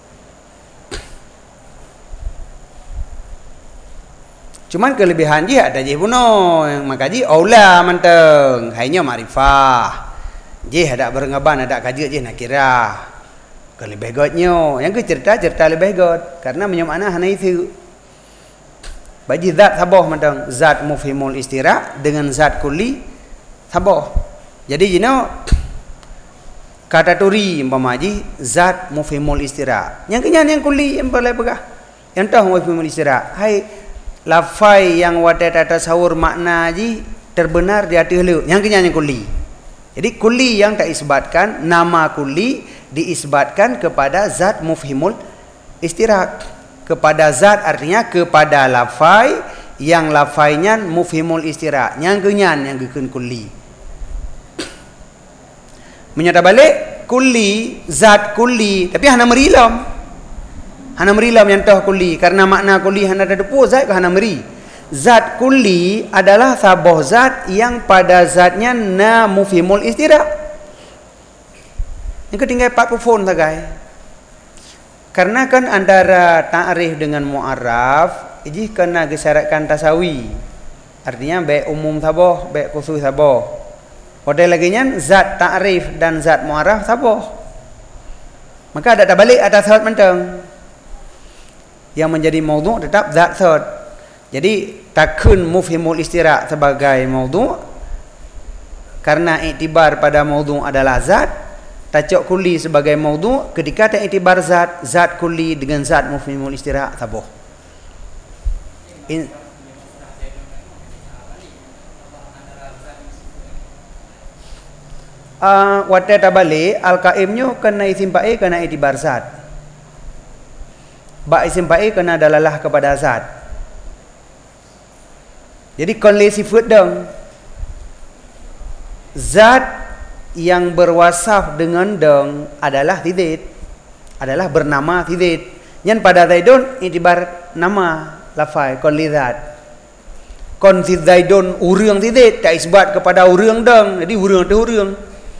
Cuman kelebihan dia ada je puno, maka je aula manteng, hanya makrifah. Je ada berengaban ada kaji je nak kira. Kelebih godnya, yang ke cerita lebih god karena menyamana hana itu. Bagi zat saboh manteng, zat mufhimul istira' dengan zat kulli saboh. Jadi jino kata turi umpama ji zat mufhimul istira'. Yang kenyan yang kulli yang boleh pegah. Yang tahu mufhimul istira'. Hai lafai yang wadah tata sahur makna ji terbenar di hati helu. Yang kenyan yang kulli. Jadi kulli yang tak isbatkan, nama kulli diisbatkan kepada zat mufhimul istira'. Kepada zat artinya kepada lafai yang lafainya mufhimul istira'. Yang kenyan yang gekun kulli. Menyata balik kulli, zat kulli, tapi hana merilam. Hana merilam yang tahu kulli karena makna kulli hana ada depu zat ke hana meri. Zat kulli adalah saboh zat yang pada zatnya na mufhimul istira'. Yang ketinggal 40 phone sagai. Karena kan antara ta'rif dengan mu'arraf ini kena gesyaratkan tasawi. Artinya baik umum saboh, baik khusus saboh. Pada lagi nya zat ta'rif dan zat mu'arraf saboh. Maka ada terbalik atas syarat mentang. Yang menjadi maudhu' tetap zat syarat. Jadi takun mufhimul istira' sebagai maudhu' karena iktibar pada maudhu' adalah zat. Tacuk kulli sebagai maudhu' ketika tak iktibar zat, zat kulli dengan zat mufhimul istira' saboh. Wate tabalik al-qaimnya kena isim fa'il kena iktibar zat. Ba isim fa'il kena dalalah kepada zat. Jadi konle sifat dong. Zat yang berwasaf dengan dong adalah tidid, adalah bernama tidid. Yang pada zaidun iktibar nama lafai konle zat. Kon si zaidun urang tidid tak isbat kepada urang dong. Jadi urang tu urang.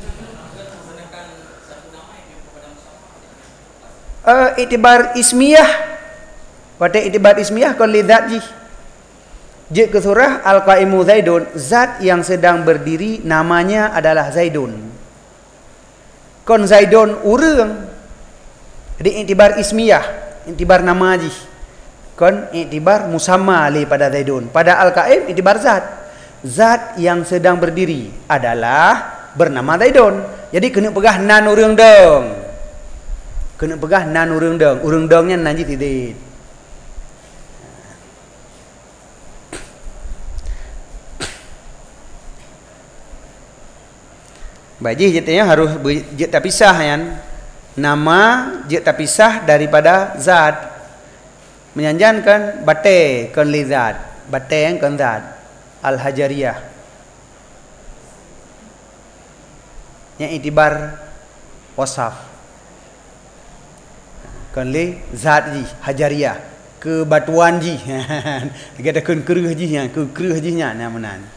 Iktibar ismiyah. Pada iktibar ismiyah kon li zat ji. Je ke surah al-qaimu zaidun, zat yang sedang berdiri namanya adalah zaidun. Kon zaidun urang. Jadi iktibar ismiyah, iktibar nama ji. Kon iktibar musamma li pada zaidun. Pada al-qaim iktibar zat. Zat yang sedang berdiri adalah bernama zaidun. Jadi kena pegah nan urang dong. Kena pegah nan urang dong. Urang dongnya nanti tidid. Baji jetnya harus jet terpisah kan. Nama jet terpisah daripada zat. Menyanjankan bate kan li zat. Bate yang kan zat. Al-hajariyah. Yang itibar wasaf. Kan li zat ji hajariyah. Kebatuan ji. Kita kan keruh ji nya, keruh ji nya namanan.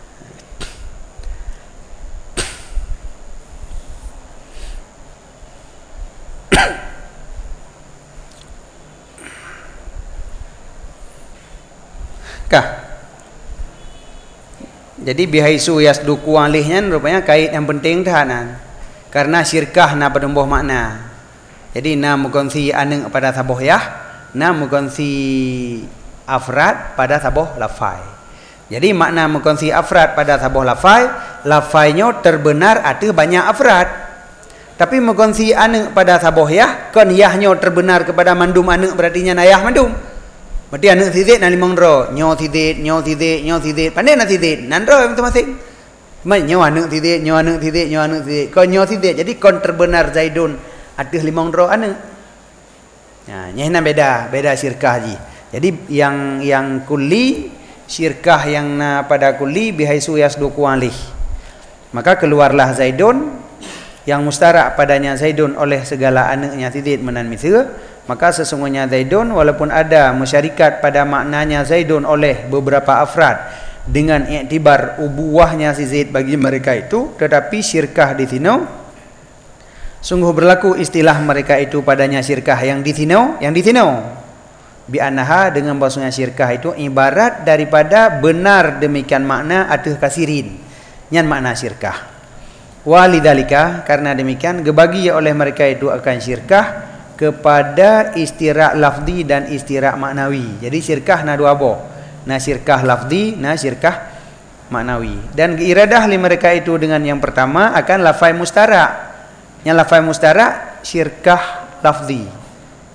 Jadi bihaisu yasduku alihnya rupanya kait yang penting tahanan. Karena syirkah na penumbuh makna. Jadi na mugonsi aneng pada saboh yah, na mugonsi afrad pada saboh lafai. Jadi makna mengkongsi afrad pada sabuh lafai, lafainya terbenar ada banyak afrad. Tapi mengkongsi ane pada sabuh yah, kon yahnya terbenar kepada mandum ane berarti nya ayah mandum. Berarti ane sidik na limang ro, nyo sidik, nyo sidik, nyo sidik. Pandai na sidik, nan ro masing-masing. Nyo ane sidik, nyo ane sidik, nyo ane sidik. Kon nyo sidik, jadi kon terbenar Zaidun ada limang ro ane. Nah, nyehna beda syirkah ji. Jadi yang kulli syirkah yang na pada kulli bihaisu yasduqu alih. Maka keluarlah Zaidun yang mustarak padanya Zaidun oleh segala anaknya Zaid menan misal, maka sesungguhnya Zaidun walaupun ada musyarikat pada maknanya Zaidun oleh beberapa afrad dengan iktibar ubuwahnya si Zaid bagi mereka itu, tetapi syirkah di sini sungguh berlaku istilah mereka itu padanya syirkah yang di sini bi annaha dengan bahasanya syirkah itu ibarat daripada benar demikian makna atuh kasirin nyan makna syirkah. Walidalika karena demikian gebagi oleh mereka itu akan syirkah kepada istirak lafzi dan istirak maknawi. Jadi syirkah na dua boh, na syirkah lafzi, na syirkah maknawi. Dan iradah li mereka itu dengan yang pertama akan lafai mustara. Yang lafai mustara syirkah lafzi.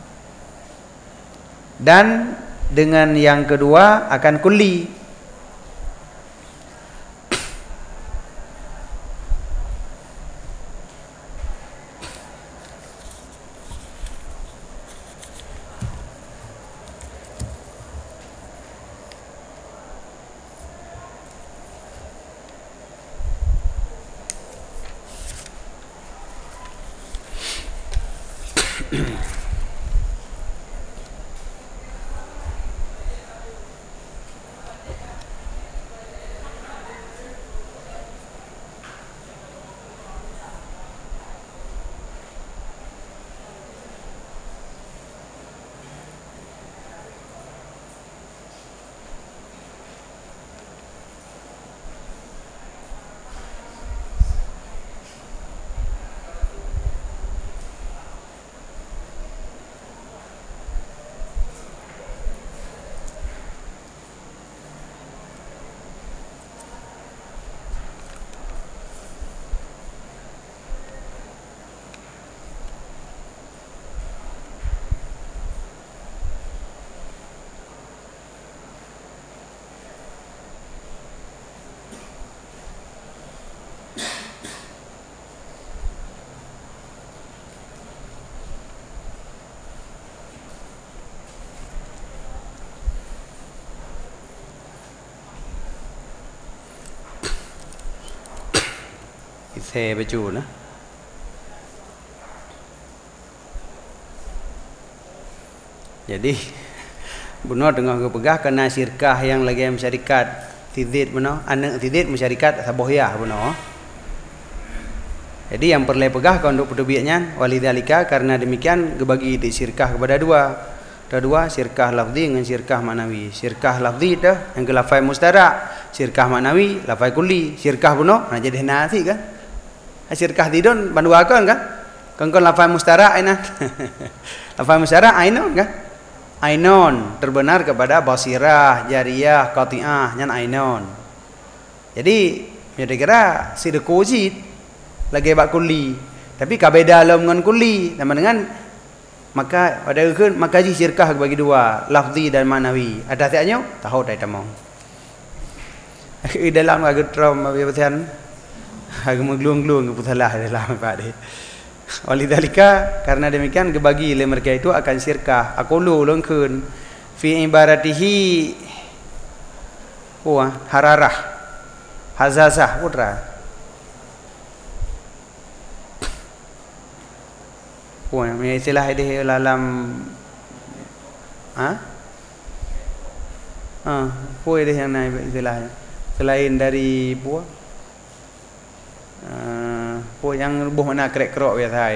Dan dengan yang kedua akan kulli. Saya baju nah. Jadi benar dengan kepegah kena syirkah yang lagi masyarakat tidid benar, anak tidid masyarakat sabohiyah benar. Jadi yang perlu pegah kau untuk pertubiannya walidalika karena demikian gebagi di syirkah kepada dua. Kedua syirkah lafzi dengan syirkah maknawi. Syirkah lafzi dah yang ke lafai mustarak, syirkah maknawi lafai kulli. Syirkah benar nah jadi nasi kan. Syirkah tidun bandua kan kan lafai mustarak ainan. Lafai mustarak ainon kan. Ainon terbenar kepada basirah, jariyah, qati'ah nyan ainon. Jadi kira-kira sidqujid lagi bak kulli. Tapi kabeda dalam dengan kulli sama dengan maka pada kan maka ji syirkah bagi dua, lafzi dan maknawi. Ada tiaknya tahu dah tamam. Dalam agak trauma biasa agak menggelung-gelung kepusalah dalam apa dia. Walidalika karena demikian gebagi oleh mereka itu akan syirkah. Aqulu lengkeun fi ibaratihi hararah hazazah putra. Istilah ini dalam puai dia yang naik istilahnya selain dari puai yang rubuh mana krek-krok biasa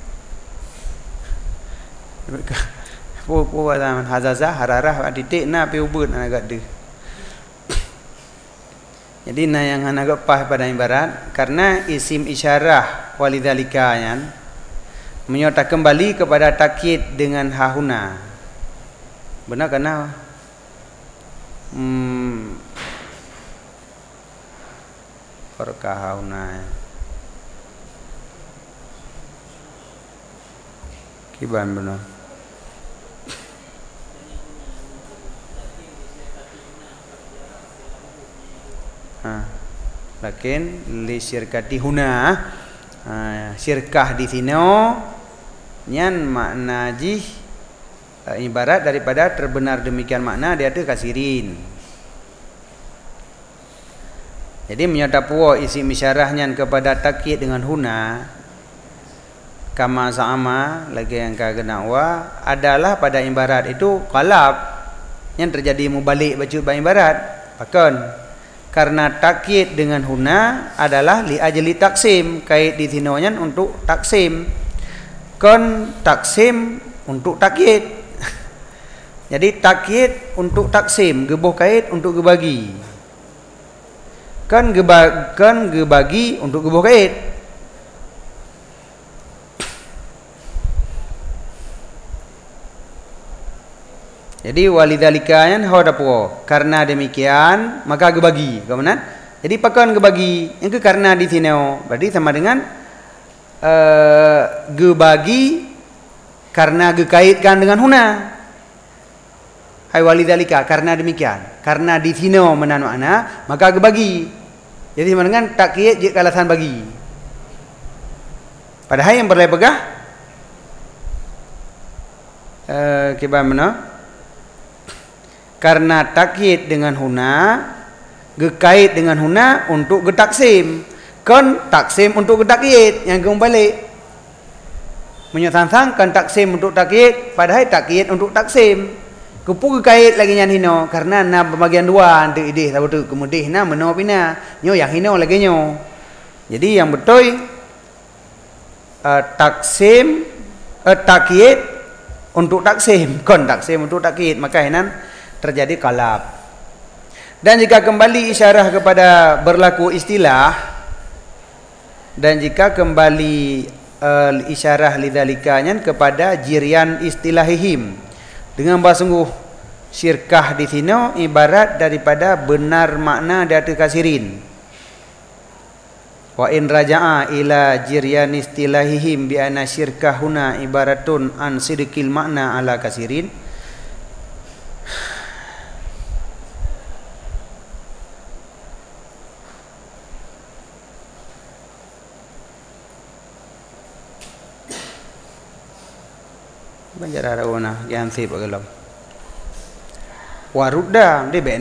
puai zaman hazazah hararah titik na pi ubud agak de. Jadi na yang agak pas pada ibarat karena isim isyarah walidhalika yan menyerta kembali kepada takkid dengan hahuna. Benar karena perkahuna kiban benar. Lakin li syirkati huna syirkah di sini nyan makna jih ibarat daripada terbenar demikian makna dia tu kasirin. Jadi menyata puo isi misyarahnya kepada takyid dengan huna kama sama lagi yang kagena adalah pada ibarat itu qalab yang terjadi mubalik bacut ba ibarat pakon karena takyid dengan huna adalah li ajli taksim kait di sinonya untuk taksim kon taksim untuk takyid. Jadi takyid untuk taksim gebuh kait untuk gebagi kan gebagi untuk gebuh kait. Jadi walidzalika hada puo karena demikian maka gebagi kemudian jadi pakon gebagi yang ke karena di sini berarti sama dengan gebagi karena gekaitkan dengan huna hai walidzalika karena demikian karena di sini menan makna maka gebagi jadi sama dengan takyid je kalasan bagi padahal yang berlai pegah kiban mana karena takyid dengan huna gekait dengan huna untuk getaksim kan taksim untuk getakyid yang kembali menyatakan kan taksim untuk takyid padahal takyid untuk taksim kupu gekait lagi nyan hino karena na bagian dua untuk ide tahu tu kemudian na meno pina nyo yang hino lagi nyo jadi yang betul taksim takyid untuk taksim kan taksim untuk takyid maka hinan terjadi qalab. Dan jika kembali isyarah kepada berlaku istilah dan jika kembali isyarah lidzalikanya kepada jirian istilahihim dengan bahasa sungguh syirkah di sini ibarat daripada benar makna dari kasirin. Wa in raja'a ila jirian istilahihim bi anna syirkah huna ibaratun an sidqil makna ala kasirin. Banjar ada wana yang sip agelam. Warudda dia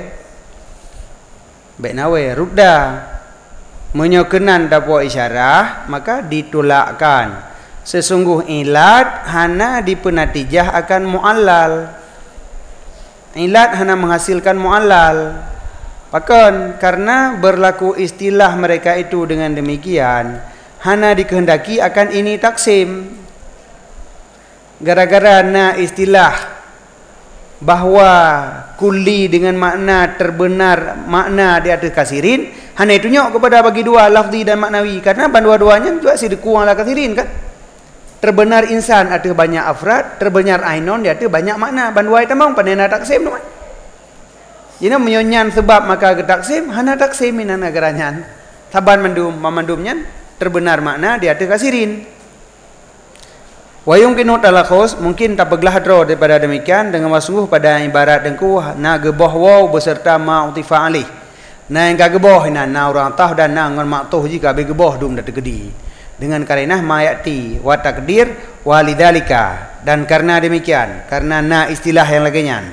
benawe rudda menyokenan dapo isyarah maka ditolakkan sesungguh ilat hana dipenatijah akan muallal ilat hana menghasilkan muallal pakon karena berlaku istilah mereka itu dengan demikian hana dikehendaki akan ini taksim gara-gara na istilah bahwa kulli dengan makna terbenar makna di atas kasirin hanya itu nyok kepada bagi dua lafzi dan maknawi karena dua-duanya juga si dikuang lah kasirin kan terbenar insan ada banyak afrad terbenar ainon dia ada banyak makna bandua itu mau panena taksim teman jadi menyonyan sebab maka ke taksim hana taksimin hana geranyan saban memandumnya terbenar makna di atas kasirin. Wayung kinut alakhos mungkin tak peglah hadro daripada demikian dengan masungguh pada ibarat dengku na geboh waw beserta ma utifa alih na yang kageboh na orang tah dan na ngon maktuh jika begeboh dum dat gedi dengan karenah mayati wa takdir walidzalika dan karena demikian karena na istilah yang laginya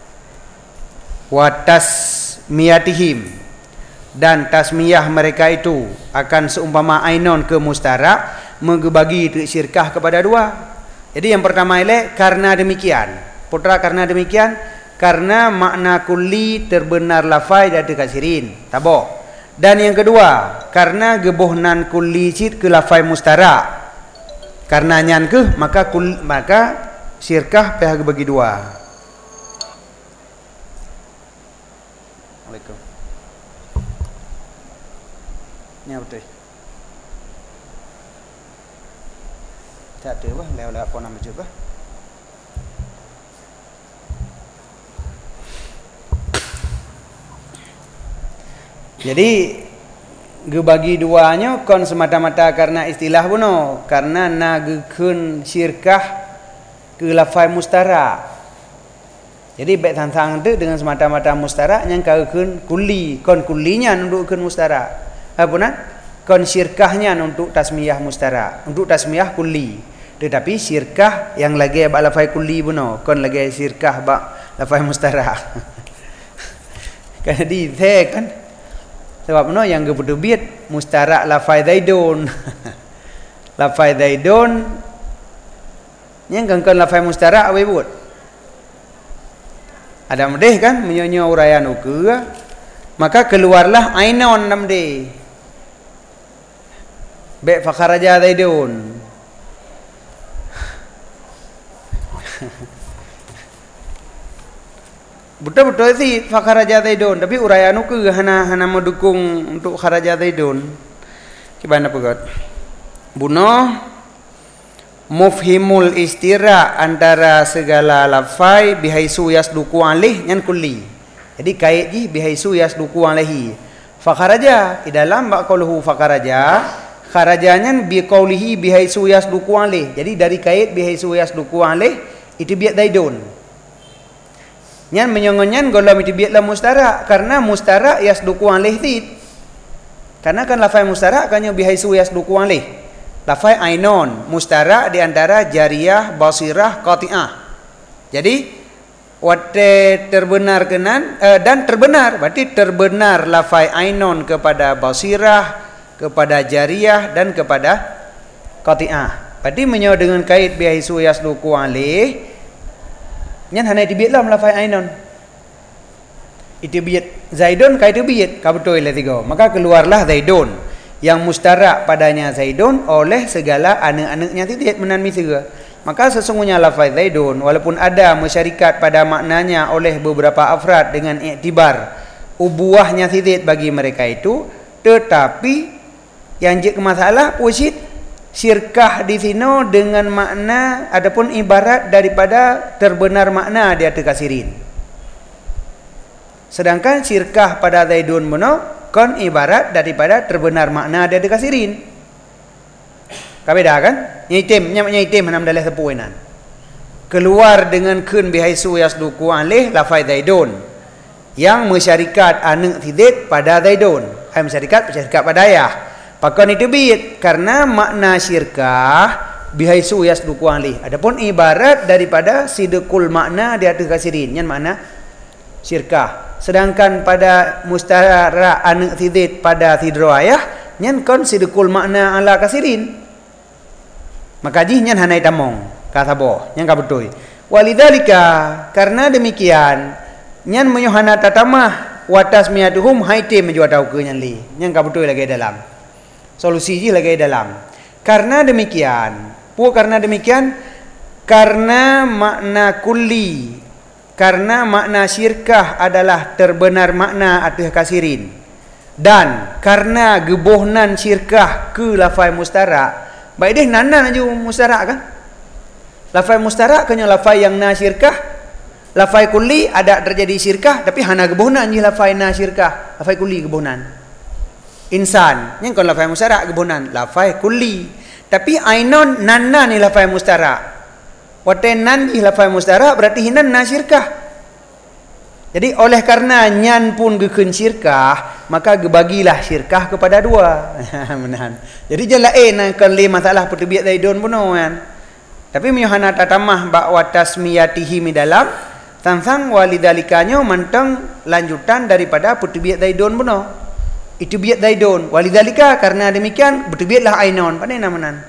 wa tasmiyatihim dan tasmiyah mereka itu akan seumpama ainon ke mustara mengebagi syirkah kepada dua. Jadi yang pertama ile karena demikian. Putra karena demikian karena makna kulli terbenar lafai dari kasirin. Tabo. Dan yang kedua karena gebohnan kulli cid ke lafai mustara. Karena nyan ke maka syirkah pihak bagi dua. Assalamualaikum. Ini apa tuh? Tak ada bah, lewat apa nama coba. Jadi bagi duanya kon semata-mata karena istilah buno, karena nagekeun syirkah ke lafai mustara. Jadi baik tantang tu dengan semata-mata mustara yang kagekeun kulli, kon kullinya nundukkeun mustara. Apuna? Kon syirkahnya untuk tasmiyah mustara, untuk tasmiyah kulli. Tetapi syirkah yang lagi bak lafai kulli buno, kon lagi syirkah bak lafai mustara. Kan di kan sebab no yang gebudubit mustarak lafai zaidun. Lafai zaidun yang kan lafai mustarak apa buat? Ada medeh kan menyonyo uraian uku, maka keluarlah ainon namde. Be fakharaja zaidun. Betul-betul sih fakharaja zaidun, tapi uraian uku hana mendukung untuk kharaja zaidun. Gimana pegot? Buno mufhimul istira antara segala lafai bihaisu yasduku alih nyan kulli. Jadi kait ji bihaisu yasduku alaihi. Fakharaja di dalam bak qauluhu fakharaja, kharajanya bi qaulihi bihaisu yasduku alih. Jadi dari kait bihaisu yasduku alih itu biat zaidun. Nyan menyongonyan golam itu biatlah mustara, karena mustara yasduku alih tid. Karena kan lafai mustara kan yang bihaisu yasduku alih. Lafai ainon mustara di antara jariyah, basirah, qati'ah. Jadi wate terbenar kenan dan terbenar, berarti terbenar lafai ainon kepada basirah, kepada jariyah dan kepada qati'ah. Berarti menyo dengan kait bihaisu yasduku alih. Nyan hana dibiatlah lafai ainon. Itu biat zaidun ka itu biat ka betul lah tiga. Maka keluarlah zaidun yang mustarak padanya zaidun oleh segala anak-anaknya tidak menanmi tiga. Maka sesungguhnya lafai zaidun walaupun ada masyarikat pada maknanya oleh beberapa afrad dengan iktibar ubuahnya tidak bagi mereka itu, tetapi yang jadi masalah pusit syirkah di sini dengan makna adapun ibarat daripada terbenar makna di atas kasirin. Sedangkan syirkah pada zaidun mono kon ibarat daripada terbenar makna di atas kasirin. Kabeda kan? Nyaitim hanam dalih sepuenan. Keluar dengan kun bihaisu yasduku alih lafai zaidun yang masyarikat anak tidak pada zaidun. Hai masyarikat pada ayah. Pakan itu bid karena makna syirkah bihaisu yasduku alih. Adapun ibarat daripada sidqul makna di atas kasirin yang makna syirkah. Sedangkan pada mustara anak tidid pada tidro ayah yang kon sidqul makna ala kasirin. Maka jih nyan hanai tamong kata boh yang ka betul. Walidzalika karena demikian nyan menyohana tatamah watas miatuhum haite menjual tahu ke nyan li. Yang ka betul lagi dalam. Solusi je lagi dalam. Karena demikian, karena makna kulli, karena makna syirkah adalah terbenar makna atas kasirin, dan karena gebohnan syirkah ke lafai mustara, baik deh nana aju mustara kan? Lafai mustara kanya lafai yang na syirkah, lafai kulli ada terjadi syirkah, tapi hana gebohnan je lafai na syirkah, lafai kulli gebohnan. Insan yang kon lafai mustara gebonan lafai kulli, tapi ainon nanna ni lafai mustara, watenan ni lafai mustara berarti hinan na syirkah. Jadi oleh karena nyan pun gekeun syirkah, maka gebagilah syirkah kepada dua. Menahan. Jadi je lain kon le masalah pertebiat zaidun puno kan. Tapi miyahana tatamah ba wa tasmiyatihi mi dalam tantang walidzalikanya mentang lanjutan daripada pertebiat zaidun puno. Itu biat zaidun walidzalika karena demikian berbiatlah ainon pandai namanan.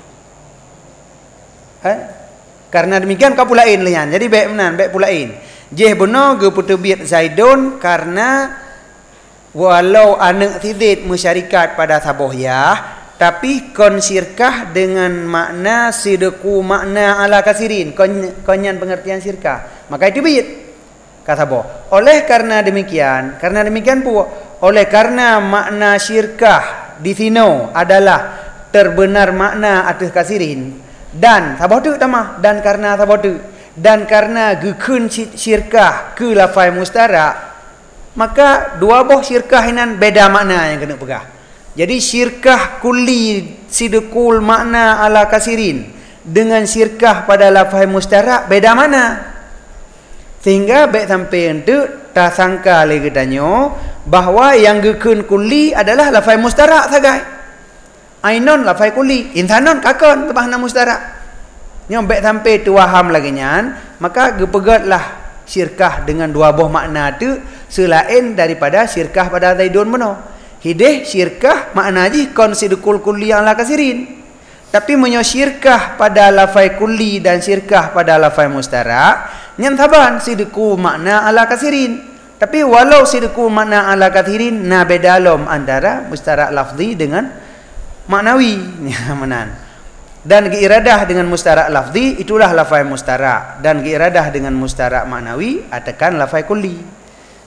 Karena demikian kau pulain lian. Jadi baik menan baik pulain. Jeh benar ge berbiat zaidun karena walau anak tidid masyarikat pada sabohyah tapi kon syirkah dengan makna sidqu makna ala kasirin konyan pengertian syirkah. Maka itu biat kata boh. Oleh karena demikian pun oleh karena makna syirkah di sini adalah terbenar makna atas kasirin dan sabotu tamah dan karena sabotu dan karena gekeun syirkah ke lafai mustara, maka dua boh syirkah inan beda makna yang kena pegah. Jadi syirkah kulli sidqul makna ala kasirin dengan syirkah pada lafaz mustarak beda mana? Sehingga baik sampai ente tak sangka lagi tanya bahawa yang gekun kulli adalah lafaz mustarak sagai. Ainon lafaz kulli, insanon kakon bahana mustarak. Nyom baik sampai tu faham lagi nyan, maka gepegatlah syirkah dengan dua buah makna tu selain daripada syirkah pada zaidun meno. Hideh syirkah makna ji kon sidqul kulli ala kasirin. Tapi menyo syirkah pada lafaz kulli dan syirkah pada lafaz mustarak, nyan taban sidqu makna ala kasirin. Tapi walau sidqu makna ala kasirin na bedalom antara mustarak lafzi dengan maknawi. Menan. Dan iradah dengan mustarak lafzi itulah lafaz mustarak, dan iradah dengan mustarak maknawi atakan lafaz kulli.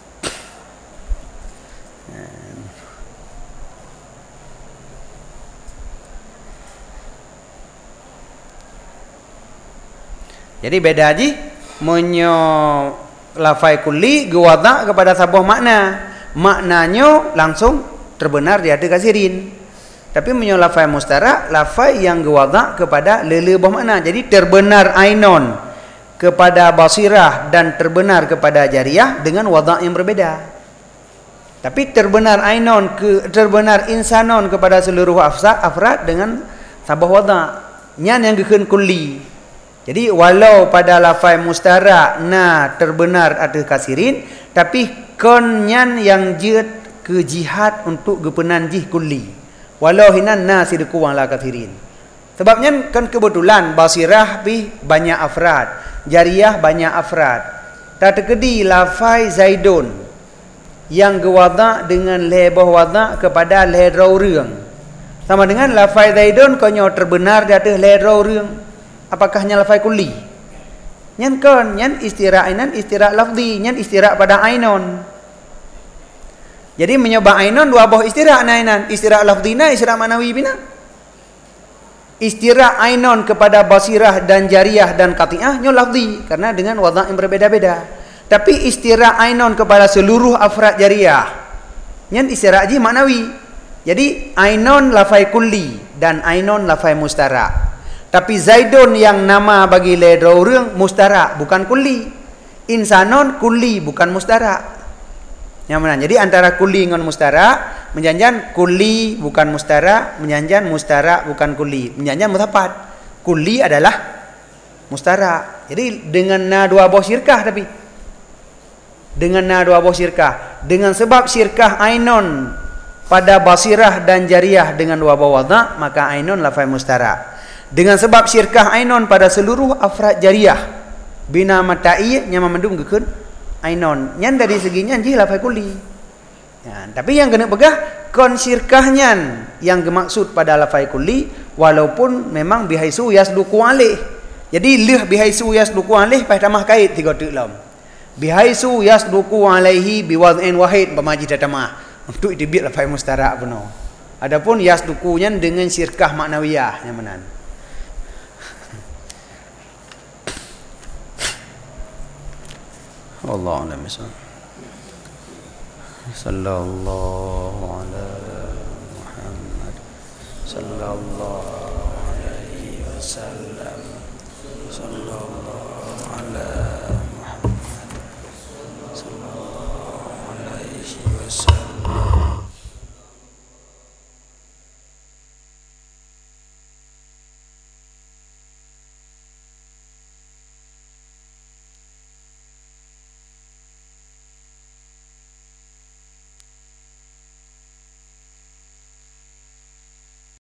Jadi beda ji menyo lafaz kulli gewada kepada sebuah makna. Maknanya langsung terbenar di hati kasirin. Tapi menyo lafaz mustarak, lafaz yang gewada kepada buah makna. Jadi terbenar ainon kepada basirah dan terbenar kepada jariyah dengan wada yang berbeda. Tapi terbenar ainon terbenar insanon kepada seluruh afrad dengan sebuah wada. Nyan yang gekun kulli. Jadi walau pada lafaz mustarak na terbenar ada kasirin, tapi konyan yang jet ke jihad untuk gepenan jih kulli. Walau hinan na sidqu ala kasirin. Sebabnya kan kebetulan basirah bi banyak afrad, jariyah banyak afrad. Tak terkedi lafaz zaidun yang gewada dengan lebah wada kepada lerau reung. Sama dengan lafaz zaidun konyo terbenar di atas lerau reung. Apakah nya lafaz kulli? Nyan kon, nyan istira' ainan, istira' lafzi, nyan istira' pada ainon. Jadi menyoba ainon dua buah istira' ainan, istira' lafzina, istira' manawi bina. Istira' ainon kepada basirah dan jariyah dan qati'ah nyo lafzi karena dengan wada' yang berbeda-beda. Tapi istira' ainon kepada seluruh afrad jariyah nyan istira' ji manawi. Jadi ainon lafaz kulli dan ainon lafaz mustarak. Tapi zaidun yang nama bagi ledau reung mustarak bukan kulli. Insanon kulli bukan mustarak. Yang mana? Jadi antara kulli dengan mustarak, menjanjan kulli bukan mustarak, menjanjan mustarak bukan kulli. Menjanjan mutapat. Kulli adalah mustarak. Jadi dengan na dua buah syirkah tapi. Dengan na dua buah syirkah. Dengan sebab syirkah ainon pada basirah dan jariyah dengan dua buah wada, maka ainon lafaz mustarak. Dengan sebab syirkah ainon pada seluruh afrad jariyah bina matai yang memandung gekun ainon nyan dari segi nyan ji lafaz kulli ya, tapi yang kena pegah kon syirkahnya yang dimaksud pada lafaz kulli walaupun memang bihaisu yasduqu alaih. Jadi lih bihaisu yasduqu alaih pai tamah kait tiga tek lam bihaisu yasduqu alaihi biwad'in wahid pemaji tamah untuk dibit lafaz mustarak benar. Adapun yasduqu nyan dengan syirkah maknawiyah yang menan. Wallahu a'lam bishawab. Sallallahu ala Muhammad sallallahu